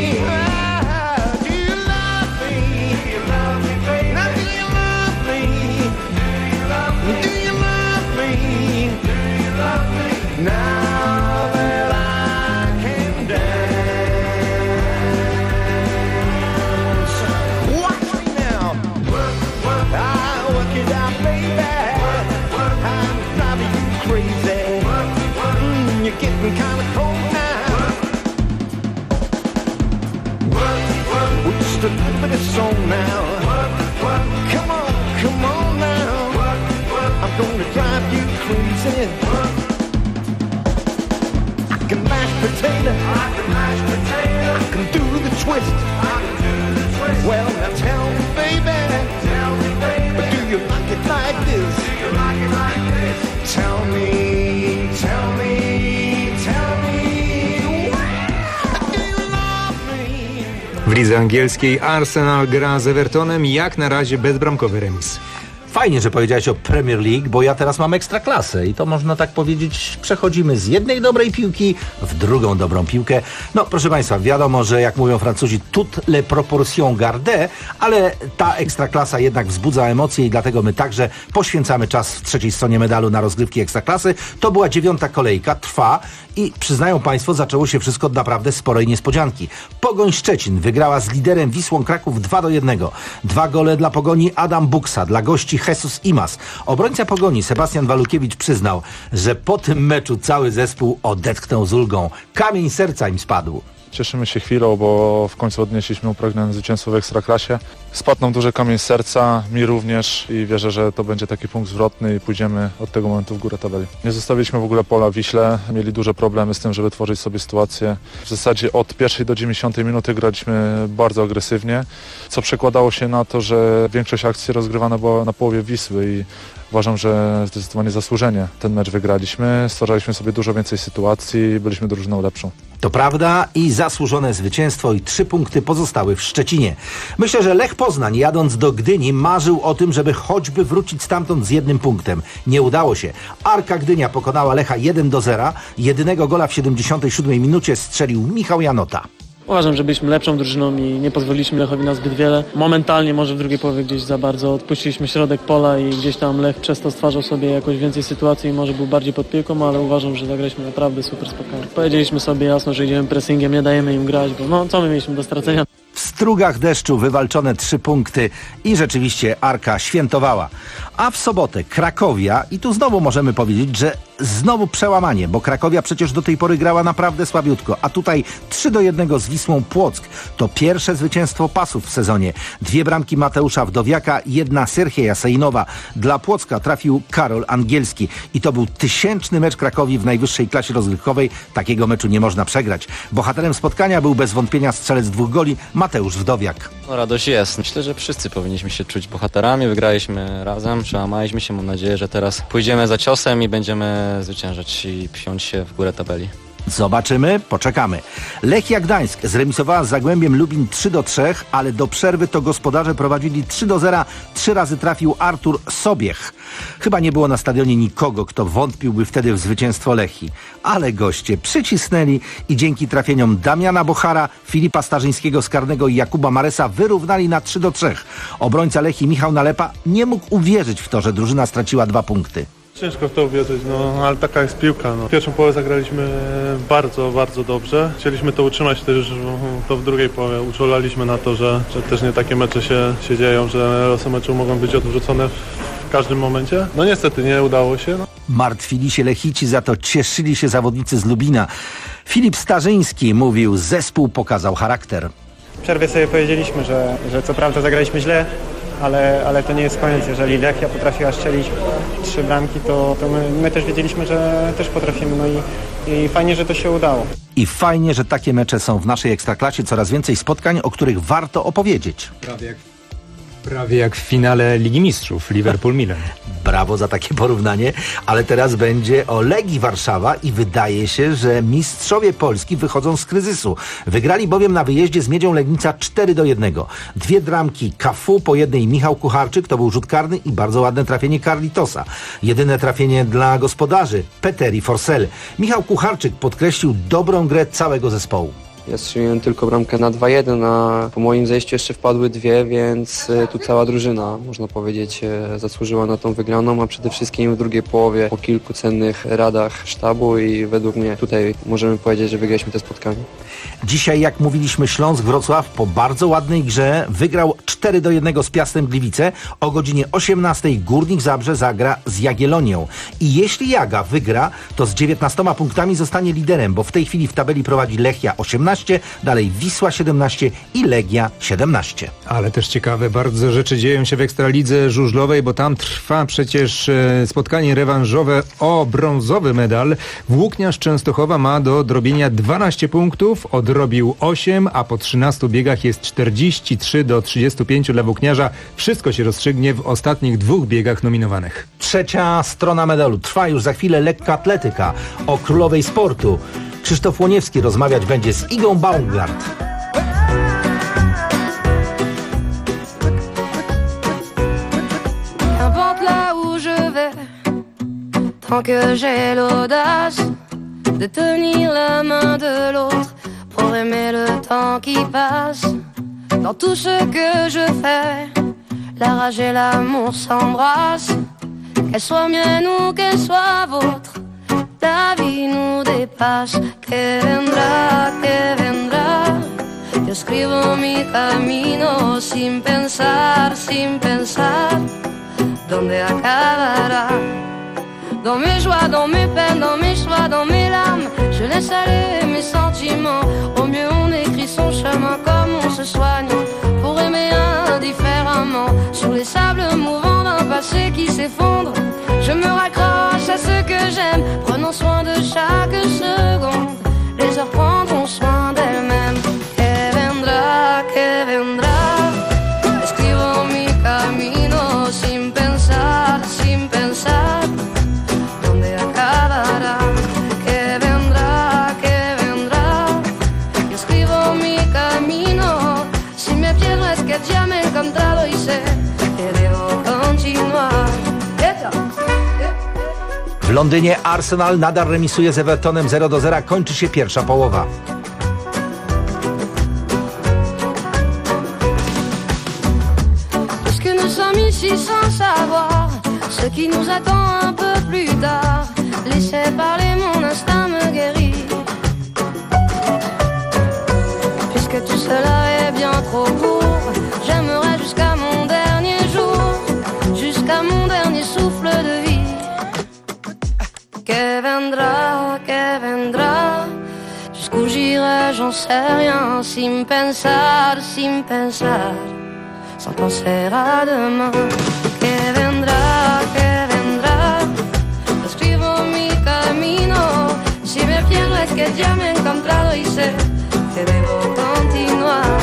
just a little bit of song now. Come on now. I'm gonna drive you crazy. I can mash potato. I can do the twist. Well, now tell me, baby, do you like it like this? Tell me, tell me, tell me, do you love me? W lidze angielskiej Arsenal gra z Evertonem, jak na razie bezbramkowy remis. Fajnie, że powiedziałeś o Premier League, bo ja teraz mam ekstraklasę i to można tak powiedzieć, przechodzimy z jednej dobrej piłki w drugą dobrą piłkę. No proszę Państwa, wiadomo, że jak mówią Francuzi, toutes les proportions gardées, ale ta ekstraklasa jednak wzbudza emocje i dlatego my także poświęcamy czas w trzeciej stronie medalu na rozgrywki ekstraklasy. To była 9. kolejka, trwa i przyznają Państwo, zaczęło się wszystko od naprawdę sporej niespodzianki. Pogoń Szczecin wygrała z liderem Wisłą Kraków 2-1. 2 gole dla Pogoni Adam Buksa, dla gości Jesus Imas. Obrońca Pogoni Sebastian Walukiewicz przyznał, że po tym meczu cały zespół odetchnął z ulgą. Kamień serca im spadł. Cieszymy się chwilą, bo w końcu odnieśliśmy upragnione zwycięstwo w Ekstraklasie. Spadł nam duży kamień z serca, mi również i wierzę, że to będzie taki punkt zwrotny i pójdziemy od tego momentu w górę tabeli. Nie zostawiliśmy w ogóle pola Wiśle, mieli duże problemy z tym, żeby tworzyć sobie sytuację. W zasadzie od 1. do 90 minuty graliśmy bardzo agresywnie, co przekładało się na to, że większość akcji rozgrywana była na połowie Wisły i uważam, że zdecydowanie zasłużenie ten mecz wygraliśmy. Stwarzaliśmy sobie dużo więcej sytuacji, byliśmy drużyną lepszą. To prawda i zasłużone zwycięstwo i 3 punkty pozostały w Szczecinie. Myślę, że Lech Poznań jadąc do Gdyni marzył o tym, żeby choćby wrócić stamtąd z 1 punktem. Nie udało się. Arka Gdynia pokonała Lecha 1-0. Jedynego gola w 77 minucie strzelił Michał Janota. Uważam, że byliśmy lepszą drużyną i nie pozwoliliśmy Lechowi na zbyt wiele. Momentalnie może w drugiej połowie gdzieś za bardzo odpuściliśmy środek pola i gdzieś tam Lech przez to stwarzał sobie jakoś więcej sytuacji i może był bardziej pod piłką, ale uważam, że zagraliśmy naprawdę super spotkanie. Powiedzieliśmy sobie jasno, że idziemy pressingiem, nie dajemy im grać, bo no co my mieliśmy do stracenia. W strugach deszczu wywalczone 3 punkty i rzeczywiście Arka świętowała. A w sobotę Krakowia i tu znowu możemy powiedzieć, że znowu przełamanie, bo Krakowia przecież do tej pory grała naprawdę słabiutko, a tutaj 3-1 z Wisłą Płock. To pierwsze zwycięstwo pasów w sezonie. 2 bramki Mateusza Wdowiaka, 1 Serhieja Sejnowa. Dla Płocka trafił Karol Angielski i to był 1000 mecz Krakowi w najwyższej klasie rozgrywkowej. Takiego meczu nie można przegrać. Bohaterem spotkania był bez wątpienia strzelec 2 goli Mateusz Wdowiak. No, radość jest. Myślę, że wszyscy powinniśmy się czuć bohaterami. Wygraliśmy razem, przełamaliśmy się. Mam nadzieję, że teraz pójdziemy za ciosem i będziemy zwyciężać i psiąć się w górę tabeli. Zobaczymy, poczekamy. Lechia Gdańsk zremisowała z Zagłębiem Lubin 3-3, ale do przerwy to gospodarze prowadzili 3-0. 3 razy trafił Artur Sobiech. Chyba nie było na stadionie nikogo, kto wątpiłby wtedy w zwycięstwo Lechii. Ale goście przycisnęli i dzięki trafieniom Damiana Bochara, Filipa Starzyńskiego z karnego i Jakuba Maresa wyrównali na 3-3. Obrońca Lechii Michał Nalepa nie mógł uwierzyć w to, że drużyna straciła 2 punkty. Ciężko w to uwierzyć, ale taka jest piłka. Pierwszą połowę zagraliśmy bardzo, bardzo dobrze. Chcieliśmy to utrzymać też, to w drugiej połowie uczulaliśmy na to, że też nie takie mecze się dzieją, że losy meczu mogą być odwrócone w każdym momencie. No niestety nie udało się. Martwili się Lechici, za to cieszyli się zawodnicy z Lubina. Filip Starzyński mówił, zespół pokazał charakter. W przerwie sobie powiedzieliśmy, że co prawda zagraliśmy źle, ale to nie jest koniec. Jeżeli Lechia potrafiła strzelić 3 bramki, to my też wiedzieliśmy, że też potrafimy. No i fajnie, że to się udało. I fajnie, że takie mecze są w naszej Ekstraklasie. Coraz więcej spotkań, o których warto opowiedzieć. Prawie jak w finale Ligi Mistrzów, Liverpool-Milan. Brawo za takie porównanie, ale teraz będzie o Legii Warszawa i wydaje się, że mistrzowie Polski wychodzą z kryzysu. Wygrali bowiem na wyjeździe z Miedzią Legnica 4-1. 2 bramki Cafu, po jednej Michał Kucharczyk, to był rzut karny i bardzo ładne trafienie Carlitosa. Jedyne trafienie dla gospodarzy, Peteri Forsell. Michał Kucharczyk podkreślił dobrą grę całego zespołu. Ja strzeliłem tylko bramkę na 2-1, a po moim zejściu jeszcze wpadły 2, więc tu cała drużyna, można powiedzieć, zasłużyła na tą wygraną, a przede wszystkim w drugiej połowie po kilku cennych radach sztabu i według mnie tutaj możemy powiedzieć, że wygraliśmy to spotkanie. Dzisiaj, jak mówiliśmy, Śląsk Wrocław po bardzo ładnej grze wygrał 4-1 z Piastem Gliwice. O godzinie 18 Górnik Zabrze zagra z Jagiellonią. I jeśli Jaga wygra, to z 19 punktami zostanie liderem, bo w tej chwili w tabeli prowadzi Lechia 18, 18, dalej Wisła 17 i Legia 17. Ale też ciekawe bardzo rzeczy dzieją się w Ekstralidze żużlowej, bo tam trwa przecież spotkanie rewanżowe o brązowy medal. Włókniarz Częstochowa ma do odrobienia 12 punktów, odrobił 8, a po 13 biegach jest 43-35 dla włókniarza. Wszystko się rozstrzygnie w ostatnich 2 biegach nominowanych. Trzecia strona medalu. Trwa już za chwilę lekkoatletyka. O królowej sportu Krzysztof Łoniewski rozmawiać będzie z Igą Baumgart. N'importe là où je vais, tant que j'ai l'audace de tenir la main de l'autre pour aimer le temps qui passe. Dans tout ce que je fais, la rage et l'amour s'embrassent. Qu'elle soit mienne ou qu'elle soit vôtre, la vie nous dépasse. Que vendrá, yo escribo mi camino sin pensar, dónde acabará. Dans mes joies, dans mes peines, dans mes choix, dans mes larmes, je laisse aller mes sentiments. Au mieux on écrit son chemin comme on se soigne, pour aimer indifféremment. Sur les sables mouvants d'un passé qui s'effondre, je me raccroche à ce que j'aime, prenons soin de chaque seconde. Les heures prendront soin d'elles-mêmes. Que vendrá, escribo mi camino sin pensar, dónde acabará. Que vendrá, yo escribo mi camino. Si me pierdo es que ya me he encontrado y sé que debo continuar. W Londynie Arsenal nadal remisuje z Evertonem 0-0. Kończy się pierwsza połowa. Puisque nous sommes ici sans savoir ce qui nous attend un peu plus tard, laissez parler, mon instinct me guérit. Puisque tout cela est bien trop court, j'aimerais jusqu'à mon dernier jour, jusqu'à mon dernier souffle de vie. Que vendrá, jusqu'où j'irai, j'en sais rien, sin pensar, sans penser à demain. Que vendrá, escribo mi camino. Si me pierdo es que ya me he encontrado y sé que debo continuar.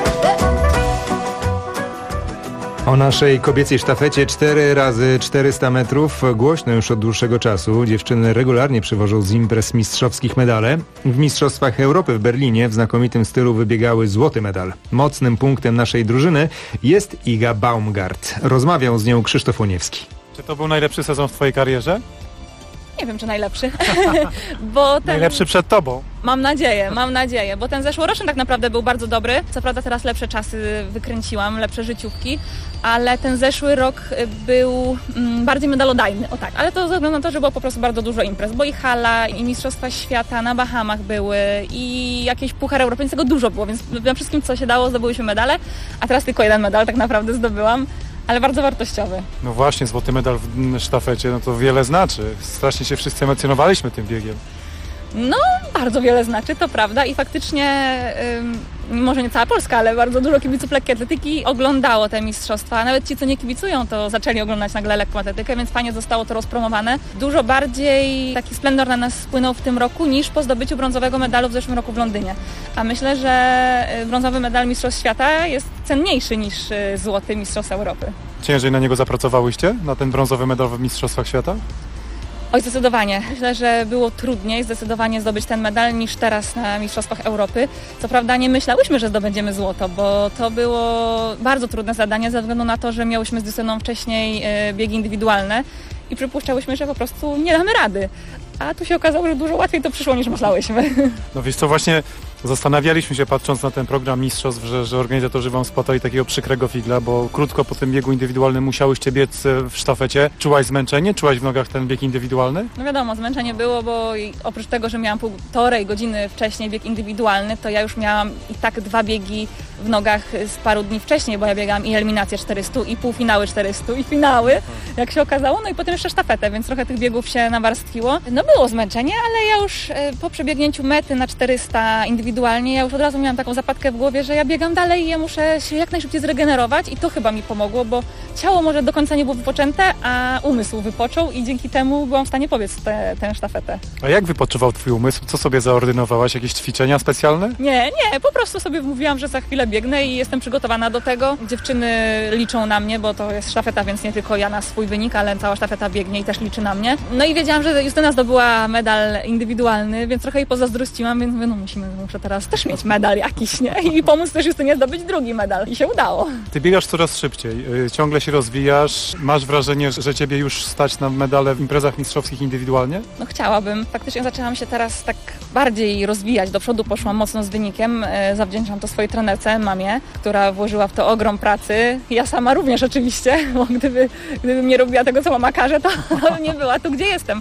O naszej kobiecej sztafecie 4 razy 400 metrów głośno już od dłuższego czasu. Dziewczyny regularnie przywożą z imprez mistrzowskich medale. W Mistrzostwach Europy w Berlinie w znakomitym stylu wybiegały złoty medal. Mocnym punktem naszej drużyny jest Iga Baumgart. Rozmawiał z nią Krzysztof Łoniewski. Czy to był najlepszy sezon w twojej karierze? Nie wiem, czy najlepszy. Bo ten... Najlepszy przed tobą. Mam nadzieję, bo ten zeszłoroczny tak naprawdę był bardzo dobry. Co prawda teraz lepsze czasy wykręciłam, lepsze życiówki, ale ten zeszły rok był bardziej medalodajny, o tak. Ale to ze względu na to, że było po prostu bardzo dużo imprez, bo i hala, i Mistrzostwa Świata na Bahamach były, i jakieś Puchar Europy, więc tego dużo było, więc na wszystkim, co się dało, zdobyłyśmy medale, a teraz tylko jeden medal tak naprawdę zdobyłam. Ale bardzo wartościowy. No właśnie, złoty medal w sztafecie, no to wiele znaczy. Strasznie się wszyscy emocjonowaliśmy tym biegiem. No, bardzo wiele znaczy, to prawda i faktycznie, może nie cała Polska, ale bardzo dużo kibiców lekkiej atletyki oglądało te mistrzostwa. A nawet ci, co nie kibicują, to zaczęli oglądać nagle lekką atletykę, więc fajnie zostało to rozpromowane. Dużo bardziej taki splendor na nas spłynął w tym roku niż po zdobyciu brązowego medalu w zeszłym roku w Londynie. A myślę, że brązowy medal Mistrzostw Świata jest cenniejszy niż złoty Mistrzostw Europy. Ciężej na niego zapracowałyście? Na ten brązowy medal w Mistrzostwach Świata? Oj, zdecydowanie. Myślę, że było trudniej zdecydowanie zdobyć ten medal niż teraz na Mistrzostwach Europy. Co prawda nie myślałyśmy, że zdobędziemy złoto, bo to było bardzo trudne zadanie ze względu na to, że miałyśmy z Dysoną wcześniej biegi indywidualne i przypuszczałyśmy, że po prostu nie damy rady. A tu się okazało, że dużo łatwiej to przyszło niż myślałyśmy. No wiesz co, właśnie zastanawialiśmy się, patrząc na ten program mistrzostw, że organizatorzy wam spłatali takiego przykrego figla, bo krótko po tym biegu indywidualnym musiałyście biec w sztafecie. Czułaś zmęczenie? Czułaś w nogach ten bieg indywidualny? No wiadomo, zmęczenie było, bo oprócz tego, że miałam 1,5 godziny wcześniej bieg indywidualny, to ja już miałam i tak 2 biegi w nogach z paru dni wcześniej, bo ja biegałam i eliminację 400, i półfinały 400, i finały, jak się okazało, no i potem jeszcze sztafetę, więc trochę tych biegów się nawarstwiło. No było zmęczenie, ale ja już po przebiegnięciu mety na 400 indywidualnie, ja już od razu miałam taką zapadkę w głowie, że ja biegam dalej i ja muszę się jak najszybciej zregenerować i to chyba mi pomogło, bo ciało może do końca nie było wypoczęte, a umysł wypoczął i dzięki temu byłam w stanie pobiec tę sztafetę. A jak wypoczywał twój umysł? Co sobie zaordynowałaś? Jakieś ćwiczenia specjalne? Nie, po prostu sobie mówiłam, że za chwilę biegnę i jestem przygotowana do tego. Dziewczyny liczą na mnie, bo to jest sztafeta, więc nie tylko ja na swój wynik, ale cała sztafeta biegnie i też liczy na mnie. No i wiedziałam, że Justyna zdobyła medal indywidualny, więc trochę jej pozazdrościłam, więc mówię, no muszę teraz też mieć medal jakiś, nie? I pomóc też Justynie zdobyć drugi medal. I się udało. Ty biegasz coraz szybciej, ciągle się rozwijasz. Masz wrażenie, że ciebie już stać na medale w imprezach mistrzowskich indywidualnie? No chciałabym. Faktycznie zaczęłam się teraz tak bardziej rozwijać. Do przodu poszłam mocno z wynikiem. Zawdzięczam to swojej trenerce, mamie, która włożyła w to ogrom pracy. Ja sama również oczywiście, bo gdybym nie robiła tego, co mama każe, to nie była tu, gdzie jestem.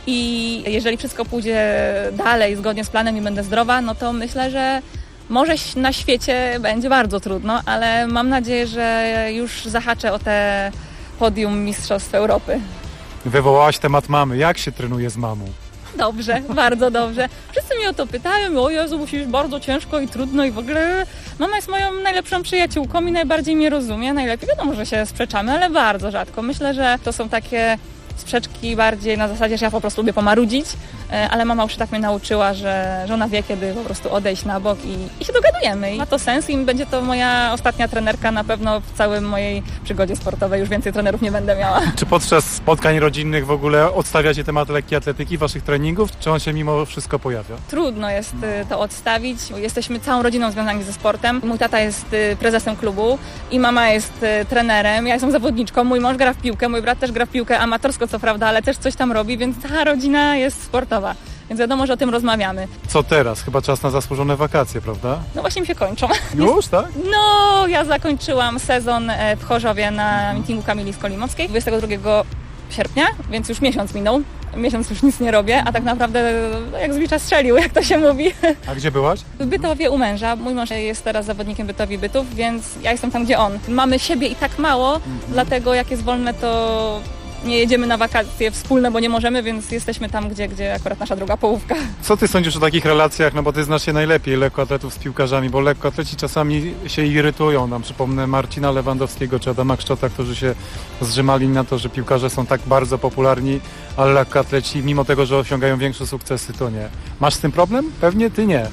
I jeżeli wszystko pójdzie dalej, zgodnie z planem i będę zdrowa, no to myślę, że może na świecie będzie bardzo trudno, ale mam nadzieję, że już zahaczę o te podium Mistrzostw Europy. Wywołałaś temat mamy. Jak się trenuje z mamą? Dobrze, bardzo dobrze. Wszyscy mnie o to pytają, o Jezu, musi być bardzo ciężko i trudno i w ogóle mama jest moją najlepszą przyjaciółką i najbardziej mnie rozumie, najlepiej. Wiadomo, że się sprzeczamy, ale bardzo rzadko. Myślę, że to są takie sprzeczki bardziej na zasadzie, że ja po prostu lubię pomarudzić, ale mama już tak mnie nauczyła, że ona wie, kiedy po prostu odejść na bok i się dogadujemy. I ma to sens i będzie to moja ostatnia trenerka na pewno w całej mojej przygodzie sportowej. Już więcej trenerów nie będę miała. Czy podczas spotkań rodzinnych w ogóle odstawiacie temat lekkiej atletyki, waszych treningów, czy on się mimo wszystko pojawia? Trudno jest to odstawić. Jesteśmy całą rodziną związani ze sportem. Mój tata jest prezesem klubu i mama jest trenerem. Ja jestem zawodniczką, mój mąż gra w piłkę, mój brat też gra w piłkę amatorsko, co prawda, ale też coś tam robi, więc cała rodzina jest sportowa. Więc wiadomo, że o tym rozmawiamy. Co teraz? Chyba czas na zasłużone wakacje, prawda? No właśnie mi się kończą. Już, tak? No, ja zakończyłam sezon w Chorzowie na meetingu Kamili Skolimowskiej 22 sierpnia, więc już miesiąc minął. Miesiąc już nic nie robię, a tak naprawdę jak z bicza strzelił, jak to się mówi. A gdzie byłaś? W Bytowie u męża. Mój mąż jest teraz zawodnikiem Bytowi Bytów, więc ja jestem tam, gdzie on. Mamy siebie i tak mało, dlatego jak jest wolne, to nie jedziemy na wakacje wspólne, bo nie możemy, więc jesteśmy tam, gdzie akurat nasza druga połówka. Co ty sądzisz o takich relacjach, no bo ty znasz się najlepiej, lekkoatletów z piłkarzami, bo lekkoatleci czasami się irytują. Nam przypomnę Marcina Lewandowskiego czy Adama Kszczota, którzy się zrzymali na to, że piłkarze są tak bardzo popularni, ale lekkoatleci, mimo tego, że osiągają większe sukcesy, to nie. Masz z tym problem? Pewnie ty nie.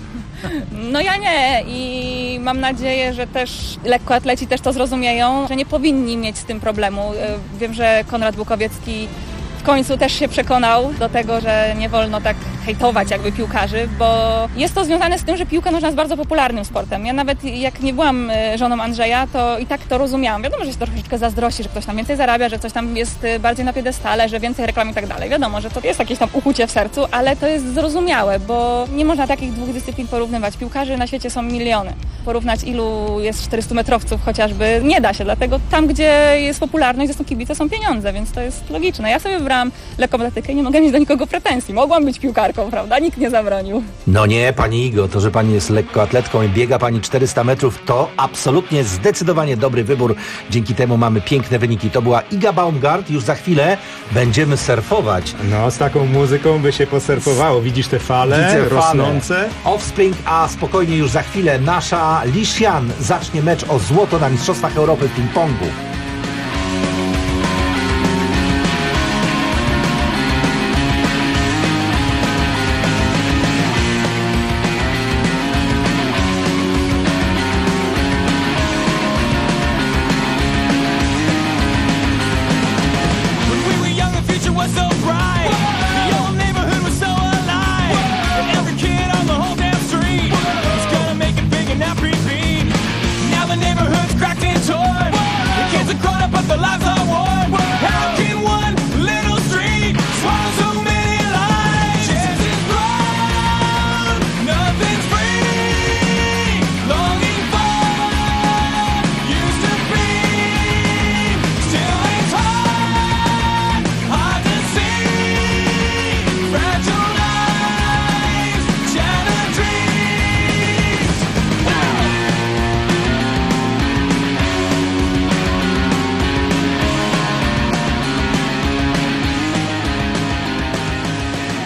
No ja nie i mam nadzieję, że też lekkoatleci też to zrozumieją, że nie powinni mieć z tym problemu. Wiem, że Konrad Bukowiecki w końcu też się przekonał do tego, że nie wolno tak hejtować jakby piłkarzy, bo jest to związane z tym, że piłka nożna jest bardzo popularnym sportem. Ja nawet jak nie byłam żoną Andrzeja, to i tak to rozumiałam. Wiadomo, że się troszeczkę zazdrości, że ktoś tam więcej zarabia, że coś tam jest bardziej na piedestale, że więcej reklam i tak dalej. Wiadomo, że to jest jakieś tam ukucie w sercu, ale to jest zrozumiałe, bo nie można takich dwóch dyscyplin porównywać. Piłkarzy na świecie są miliony. Porównać ilu jest 400-metrowców chociażby nie da się, dlatego tam, gdzie jest popularność, gdzie są kibice, są pieniądze, więc to jest logiczne. Ja sobie wybrałam lekką atletykę i nie mogę mieć do nikogo pretensji. Mogłam być piłkarką, prawda? Nikt nie zabronił. No nie, pani Igo, to, że pani jest lekkoatletką i biega pani 400 metrów, to absolutnie zdecydowanie dobry wybór. Dzięki temu mamy piękne wyniki. To była Iga Baumgart. Już za chwilę będziemy surfować. No, z taką muzyką by się posurfowało. Widzisz te fale? Widzę rosnące? Offspring, a spokojnie już za chwilę nasza Li Xian zacznie mecz o złoto na Mistrzostwach Europy w ping-pongu. Now the neighborhood's cracked and torn. The kids are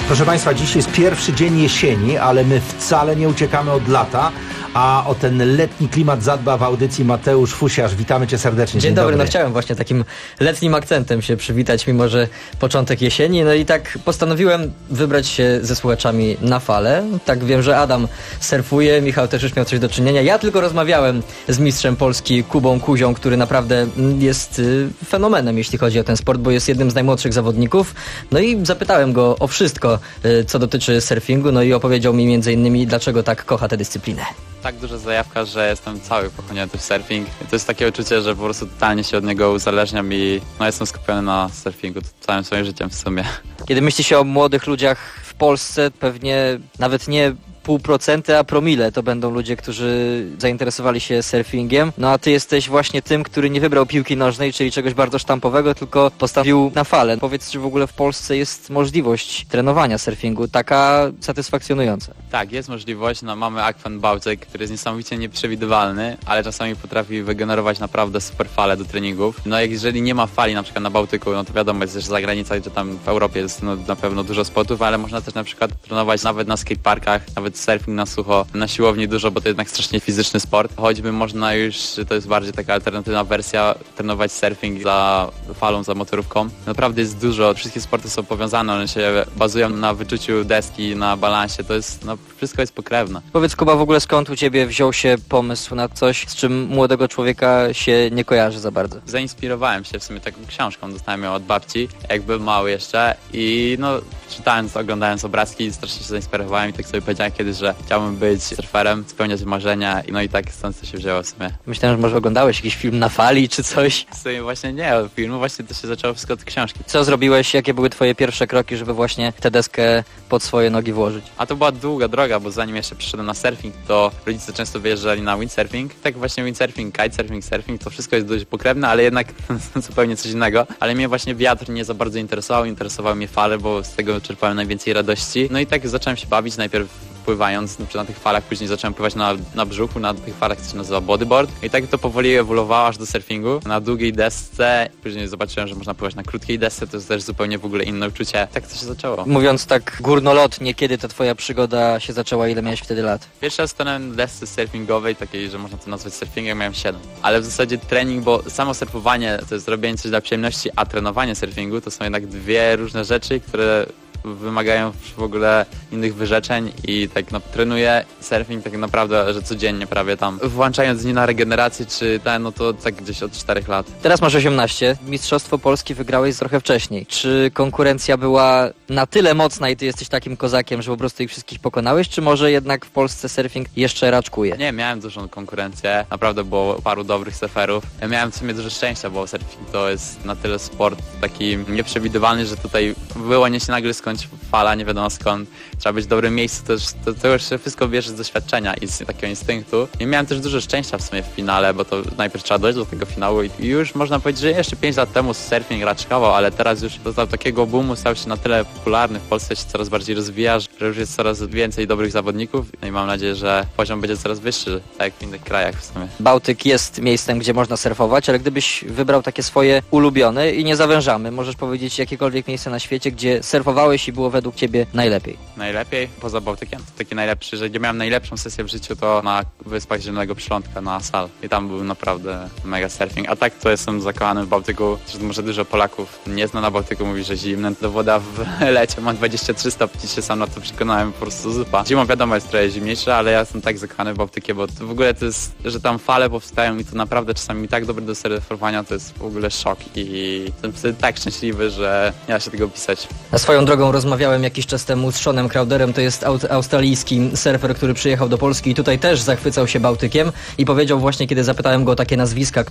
Proszę Państwa, dziś jest pierwszy dzień jesieni, ale my wcale nie uciekamy od lata, a o ten letni klimat zadba w audycji Mateusz Fusiarz. Witamy Cię serdecznie. Dzień dobry. No chciałem właśnie takim letnim akcentem się przywitać, mimo że początek jesieni. No i tak postanowiłem wybrać się ze słuchaczami na falę. Tak wiem, że Adam surfuje, Michał też już miał coś do czynienia. Ja tylko rozmawiałem z mistrzem Polski Kubą Kuzią, który naprawdę jest fenomenem, jeśli chodzi o ten sport, bo jest jednym z najmłodszych zawodników. No i zapytałem go o wszystko, co dotyczy surfingu, no i opowiedział mi m.in. dlaczego tak kocha tę dyscyplinę. Tak duża zajawka, że jestem cały pochłonięty w surfing. I to jest takie uczucie, że po prostu totalnie się od niego uzależniam i jestem skupiony na surfingu całym swoim życiem w sumie. Kiedy myśli się o młodych ludziach w Polsce, pewnie nawet nie 0,5%, a promile to będą ludzie, którzy zainteresowali się surfingiem. No a ty jesteś właśnie tym, który nie wybrał piłki nożnej, czyli czegoś bardzo sztampowego, tylko postawił na falę. Powiedz, czy w ogóle w Polsce jest możliwość trenowania surfingu taka satysfakcjonująca? Tak, jest możliwość. Mamy akwen Bałtyk, który jest niesamowicie nieprzewidywalny, ale czasami potrafi wygenerować naprawdę super fale do treningów. No jeżeli nie ma fali na przykład na Bałtyku, no to wiadomo, jest też za granicą, że tam w Europie jest na pewno dużo spotów, ale można też na przykład trenować nawet na skateparkach, nawet surfing na sucho, na siłowni dużo, bo to jednak strasznie fizyczny sport. Choćby można już, to jest bardziej taka alternatywna wersja, trenować surfing za falą, za motorówką. Naprawdę jest dużo, wszystkie sporty są powiązane, one się bazują na wyczuciu deski, na balansie, to jest, wszystko jest pokrewne. Powiedz, Kuba, w ogóle skąd u Ciebie wziął się pomysł na coś, z czym młodego człowieka się nie kojarzy za bardzo? Zainspirowałem się w sumie taką książką, dostałem ją od babci, jak byłem mały jeszcze i czytając, oglądając obrazki, strasznie się zainspirowałem i tak sobie powiedziałem kiedyś, że chciałbym być surferem, spełniać marzenia i tak stąd to się wzięło w sumie. Myślałem, że może oglądałeś jakiś film na fali czy coś? W sumie właśnie nie, od filmu właśnie to się zaczęło wszystko od książki. Co zrobiłeś, jakie były Twoje pierwsze kroki, żeby właśnie tę deskę pod swoje nogi włożyć? A to była długa droga, bo zanim jeszcze przyszedłem na surfing, to rodzice często wyjeżdżali na windsurfing. Tak właśnie windsurfing, kitesurfing, surfing, to wszystko jest dość pokrewne, ale jednak zupełnie coś innego. Ale mnie właśnie wiatr nie za bardzo interesowały mnie fale, bo z tego czerpałem najwięcej radości. No i tak zacząłem się bawić najpierw pływając na tych falach, później zacząłem pływać na brzuchu, na tych falach, co się nazywa bodyboard i tak to powoli ewoluowało aż do surfingu. Na długiej desce, później zobaczyłem, że można pływać na krótkiej desce, to jest też zupełnie w ogóle inne uczucie. Tak to się zaczęło. Mówiąc tak górnolotnie, kiedy ta Twoja przygoda się zaczęła, ile miałeś wtedy lat? Pierwszy raz stanąłem na desce surfingowej, takiej, że można to nazwać surfingiem, miałem 7. Ale w zasadzie trening, bo samo surfowanie to jest robienie coś dla przyjemności, a trenowanie surfingu to są jednak dwie różne rzeczy, które wymagają w ogóle innych wyrzeczeń i tak trenuję surfing tak naprawdę, że codziennie prawie tam, włączając dni na regenerację czy to tak gdzieś od 4 lat. Teraz masz 18, Mistrzostwo Polski wygrałeś trochę wcześniej. Czy konkurencja była na tyle mocna i ty jesteś takim kozakiem, że po prostu ich wszystkich pokonałeś, czy może jednak w Polsce surfing jeszcze raczkuje? Nie, miałem dużą konkurencję, naprawdę było paru dobrych surferów. Ja miałem w sumie dużo szczęścia, bo surfing to jest na tyle sport taki nieprzewidywalny, że tutaj wyłania się nagle skądś fala, nie wiadomo skąd. Trzeba być w dobrym miejscu, to już wszystko bierze z doświadczenia i z takiego instynktu. I miałem też dużo szczęścia w sumie w finale, bo to najpierw trzeba dojść do tego finału i już można powiedzieć, że jeszcze 5 lat temu surfing raczkował, ale teraz już do takiego boomu stał się na tyle popularny, w Polsce się coraz bardziej rozwija, że już jest coraz więcej dobrych zawodników i mam nadzieję, że poziom będzie coraz wyższy, tak jak w innych krajach w sumie. Bałtyk jest miejscem, gdzie można surfować, ale gdybyś wybrał takie swoje ulubione i nie zawężamy, możesz powiedzieć jakiekolwiek miejsce na świecie, gdzie surfowałeś i było według Ciebie najlepiej? Najlepiej? Poza Bałtykiem? To taki najlepszy, że gdzie miałem najlepszą sesję w życiu, to na Wyspach Zielonego Przylądka, na Sal. I tam był naprawdę mega surfing. A tak to jestem zakochany w Bałtyku. Zresztą może dużo Polaków nie zna na Bałtyku, mówi, że zimne. To woda w lecie ma 23 stopni, się sam na to przekonałem, po prostu zupa. Zimą wiadomo jest trochę zimniejsza, ale ja jestem tak zakochany w Bałtykie, bo to w ogóle to jest, że tam fale powstają i to naprawdę czasami tak dobre do surfowania, to jest w ogóle szok i jestem wtedy tak szczęśliwy, że nie da się tego opisać. Na swoją drogą rozmawiałem jakiś czas temu z Seanem Crowderem, to jest australijski surfer, który przyjechał do Polski i tutaj też zachwycał się Bałtykiem i powiedział właśnie, kiedy zapytałem go o takie nazwiska,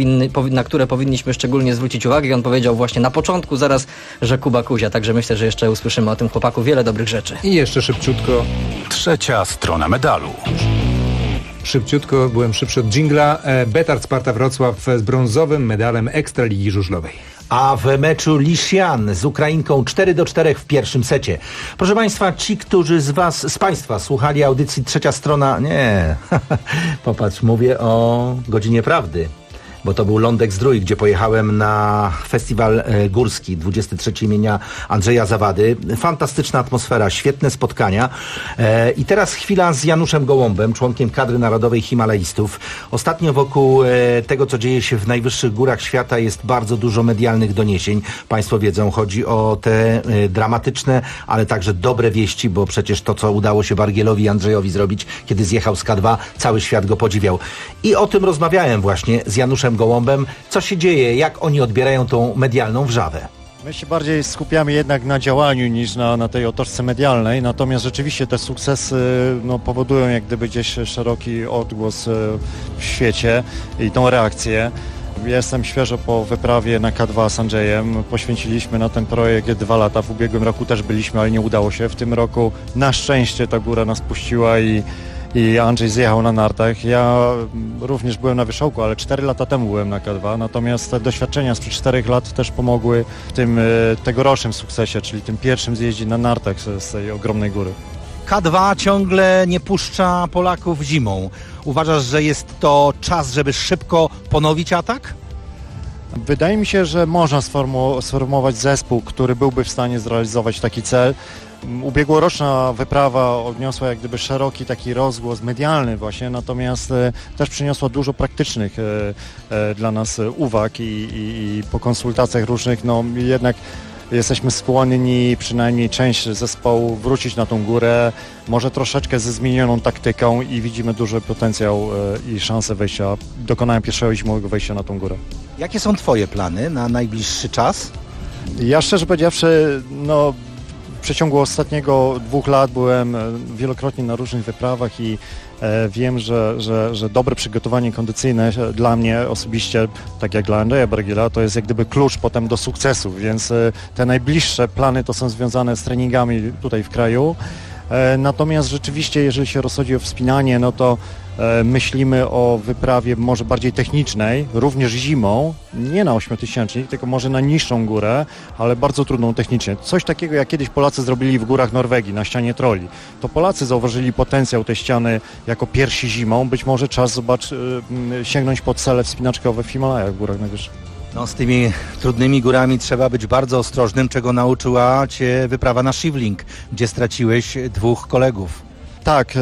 na które powinniśmy szczególnie zwrócić uwagę, i on powiedział właśnie na początku zaraz, że Kuba Kuzia, także myślę, że jeszcze usłyszymy o tym chłopaku wiele dobrych rzeczy. I jeszcze szybciutko. Trzecia strona medalu. Szybciutko, byłem szybszy od dżingla. Betard Sparta Wrocław z brązowym medalem Ekstraligi Żużlowej. A w meczu Liszian z Ukrainką 4-4 w pierwszym secie. Proszę Państwa, ci, którzy z Państwa słuchali audycji Trzecia Strona... Nie, popatrz, mówię o Godzinie Prawdy. bo to był Lądek Zdrój, gdzie pojechałem na festiwal górski 23 imienia Andrzeja Zawady. Fantastyczna atmosfera, świetne spotkania. I teraz chwila z Januszem Gołąbem, członkiem kadry narodowej Himalajstów. Ostatnio wokół tego, co dzieje się w najwyższych górach świata, jest bardzo dużo medialnych doniesień. Państwo wiedzą, chodzi o te dramatyczne, ale także dobre wieści, bo przecież to, co udało się Bargielowi i Andrzejowi zrobić, kiedy zjechał z K2, cały świat go podziwiał. I o tym rozmawiałem właśnie z Januszem Gołąbem. Co się dzieje, jak oni odbierają tą medialną wrzawę? My się bardziej skupiamy jednak na działaniu niż na tej otoczce medialnej, natomiast rzeczywiście te sukcesy powodują jak gdyby gdzieś szeroki odgłos w świecie i tą reakcję. Jestem świeżo po wyprawie na K2 z Andrzejem. Poświęciliśmy na ten projekt 2 lata. W ubiegłym roku też byliśmy, ale nie udało się. W tym roku na szczęście ta góra nas puściła i Andrzej zjechał na nartach. Ja również byłem na wierzchołku, ale 4 lata temu byłem na K2, natomiast te doświadczenia sprzed 4 lat też pomogły w tym tegorocznym sukcesie, czyli tym pierwszym zjeździe na nartach z tej ogromnej góry. K2 ciągle nie puszcza Polaków zimą. Uważasz, że jest to czas, żeby szybko ponowić atak? Wydaje mi się, że można sformułować zespół, który byłby w stanie zrealizować taki cel. Ubiegłoroczna wyprawa odniosła jak gdyby szeroki taki rozgłos medialny właśnie, natomiast też przyniosła dużo praktycznych dla nas uwag i po konsultacjach różnych, jednak jesteśmy skłonni, przynajmniej część zespołu, wrócić na tą górę, może troszeczkę ze zmienioną taktyką i widzimy duży potencjał i szansę dokonania pierwszego zimowego wejścia na tą górę. Jakie są Twoje plany na najbliższy czas? Ja szczerze powiedziawszy, w przeciągu ostatniego 2 lat byłem wielokrotnie na różnych wyprawach i wiem, że dobre przygotowanie kondycyjne dla mnie osobiście, tak jak dla Andrzeja Bargiela, to jest jak gdyby klucz potem do sukcesu, więc te najbliższe plany to są związane z treningami tutaj w kraju. Natomiast rzeczywiście, jeżeli się rozchodzi o wspinanie, to myślimy o wyprawie może bardziej technicznej, również zimą, nie na 8000, tylko może na niższą górę, ale bardzo trudną technicznie. Coś takiego, jak kiedyś Polacy zrobili w górach Norwegii, na ścianie Trolli. To Polacy zauważyli potencjał tej ściany jako pierwsi zimą. Być może czas sięgnąć po cele wspinaczkowe w Himalajach, w górach najwyższych. Z tymi trudnymi górami trzeba być bardzo ostrożnym, czego nauczyła Cię wyprawa na Shivling, gdzie straciłeś 2 kolegów. Tak,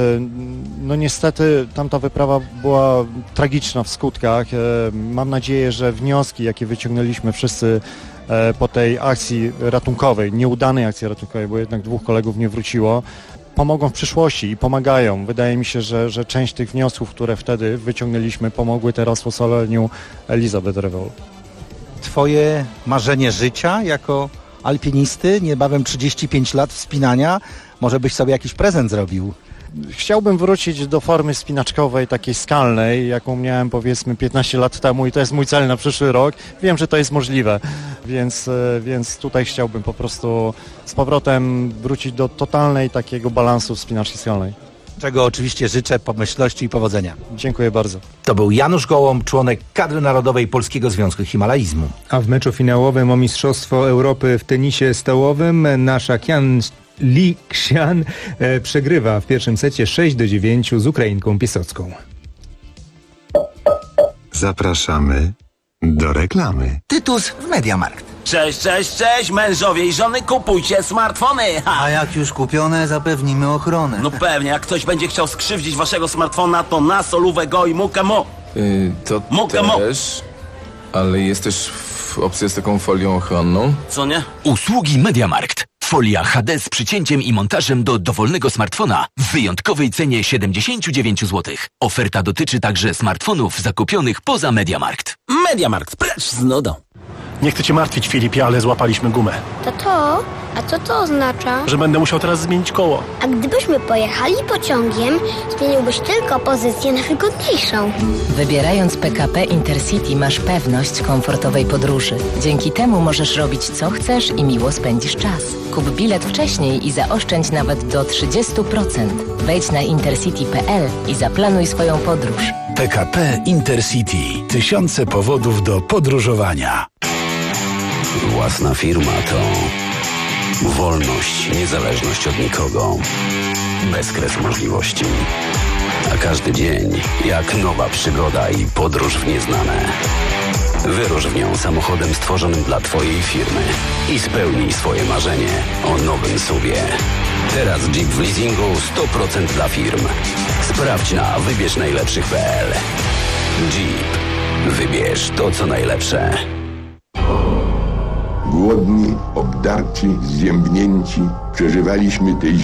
niestety tamta wyprawa była tragiczna w skutkach. Mam nadzieję, że wnioski, jakie wyciągnęliśmy wszyscy po tej akcji ratunkowej, nieudanej akcji ratunkowej, bo jednak 2 kolegów nie wróciło, pomogą w przyszłości i pomagają. Wydaje mi się, że część tych wniosków, które wtedy wyciągnęliśmy, pomogły teraz w ocaleniu Elizabeth Revel. Twoje marzenie życia jako alpinisty, niebawem 35 lat wspinania, może byś sobie jakiś prezent zrobił? Chciałbym wrócić do formy spinaczkowej, takiej skalnej, jaką miałem powiedzmy 15 lat temu i to jest mój cel na przyszły rok. Wiem, że to jest możliwe, więc tutaj chciałbym po prostu z powrotem wrócić do totalnej takiego balansu wspinaczki skalnej. Czego oczywiście życzę pomyślności i powodzenia. Dziękuję bardzo. To był Janusz Gołąb, członek kadry narodowej Polskiego Związku Himalaizmu. A w meczu finałowym o Mistrzostwo Europy w tenisie stołowym nasza Li Xian przegrywa w pierwszym secie 6-9 z Ukrainką Piesocką. Zapraszamy do reklamy. Tytus w Mediamarkt. Cześć, mężowie i żony, kupujcie smartfony! A jak już kupione, zapewnimy ochronę. No pewnie, jak ktoś będzie chciał skrzywdzić waszego smartfona, to na solówę go i mukę mo. To też, ale jest też opcja z taką folią ochronną. Co nie? Usługi Mediamarkt. Folia HD z przycięciem i montażem do dowolnego smartfona w wyjątkowej cenie 79 zł. Oferta dotyczy także smartfonów zakupionych poza Mediamarkt. Mediamarkt, precz z nudą. Nie chcę cię martwić, Filipie, ale złapaliśmy gumę. Tato, a co to oznacza? Że będę musiał teraz zmienić koło. A gdybyśmy pojechali pociągiem, zmieniłbyś tylko pozycję na wygodniejszą. Wybierając PKP Intercity masz pewność komfortowej podróży. Dzięki temu możesz robić co chcesz i miło spędzisz czas. Kup bilet wcześniej i zaoszczędź nawet do 30%. Wejdź na intercity.pl i zaplanuj swoją podróż. PKP Intercity. Tysiące powodów do podróżowania. Własna firma to wolność, niezależność od nikogo, bezkres możliwości, A każdy dzień jak nowa przygoda i podróż w nieznane. Wyrusz w nią samochodem stworzonym dla Twojej firmy i spełnij swoje marzenie o nowym SUV-ie. Teraz Jeep w leasingu 100% dla firm. Sprawdź na wybierznajlepszych.pl. Jeep. Wybierz to, co najlepsze. Głodni, obdarci, zziębnięci, przeżywaliśmy tej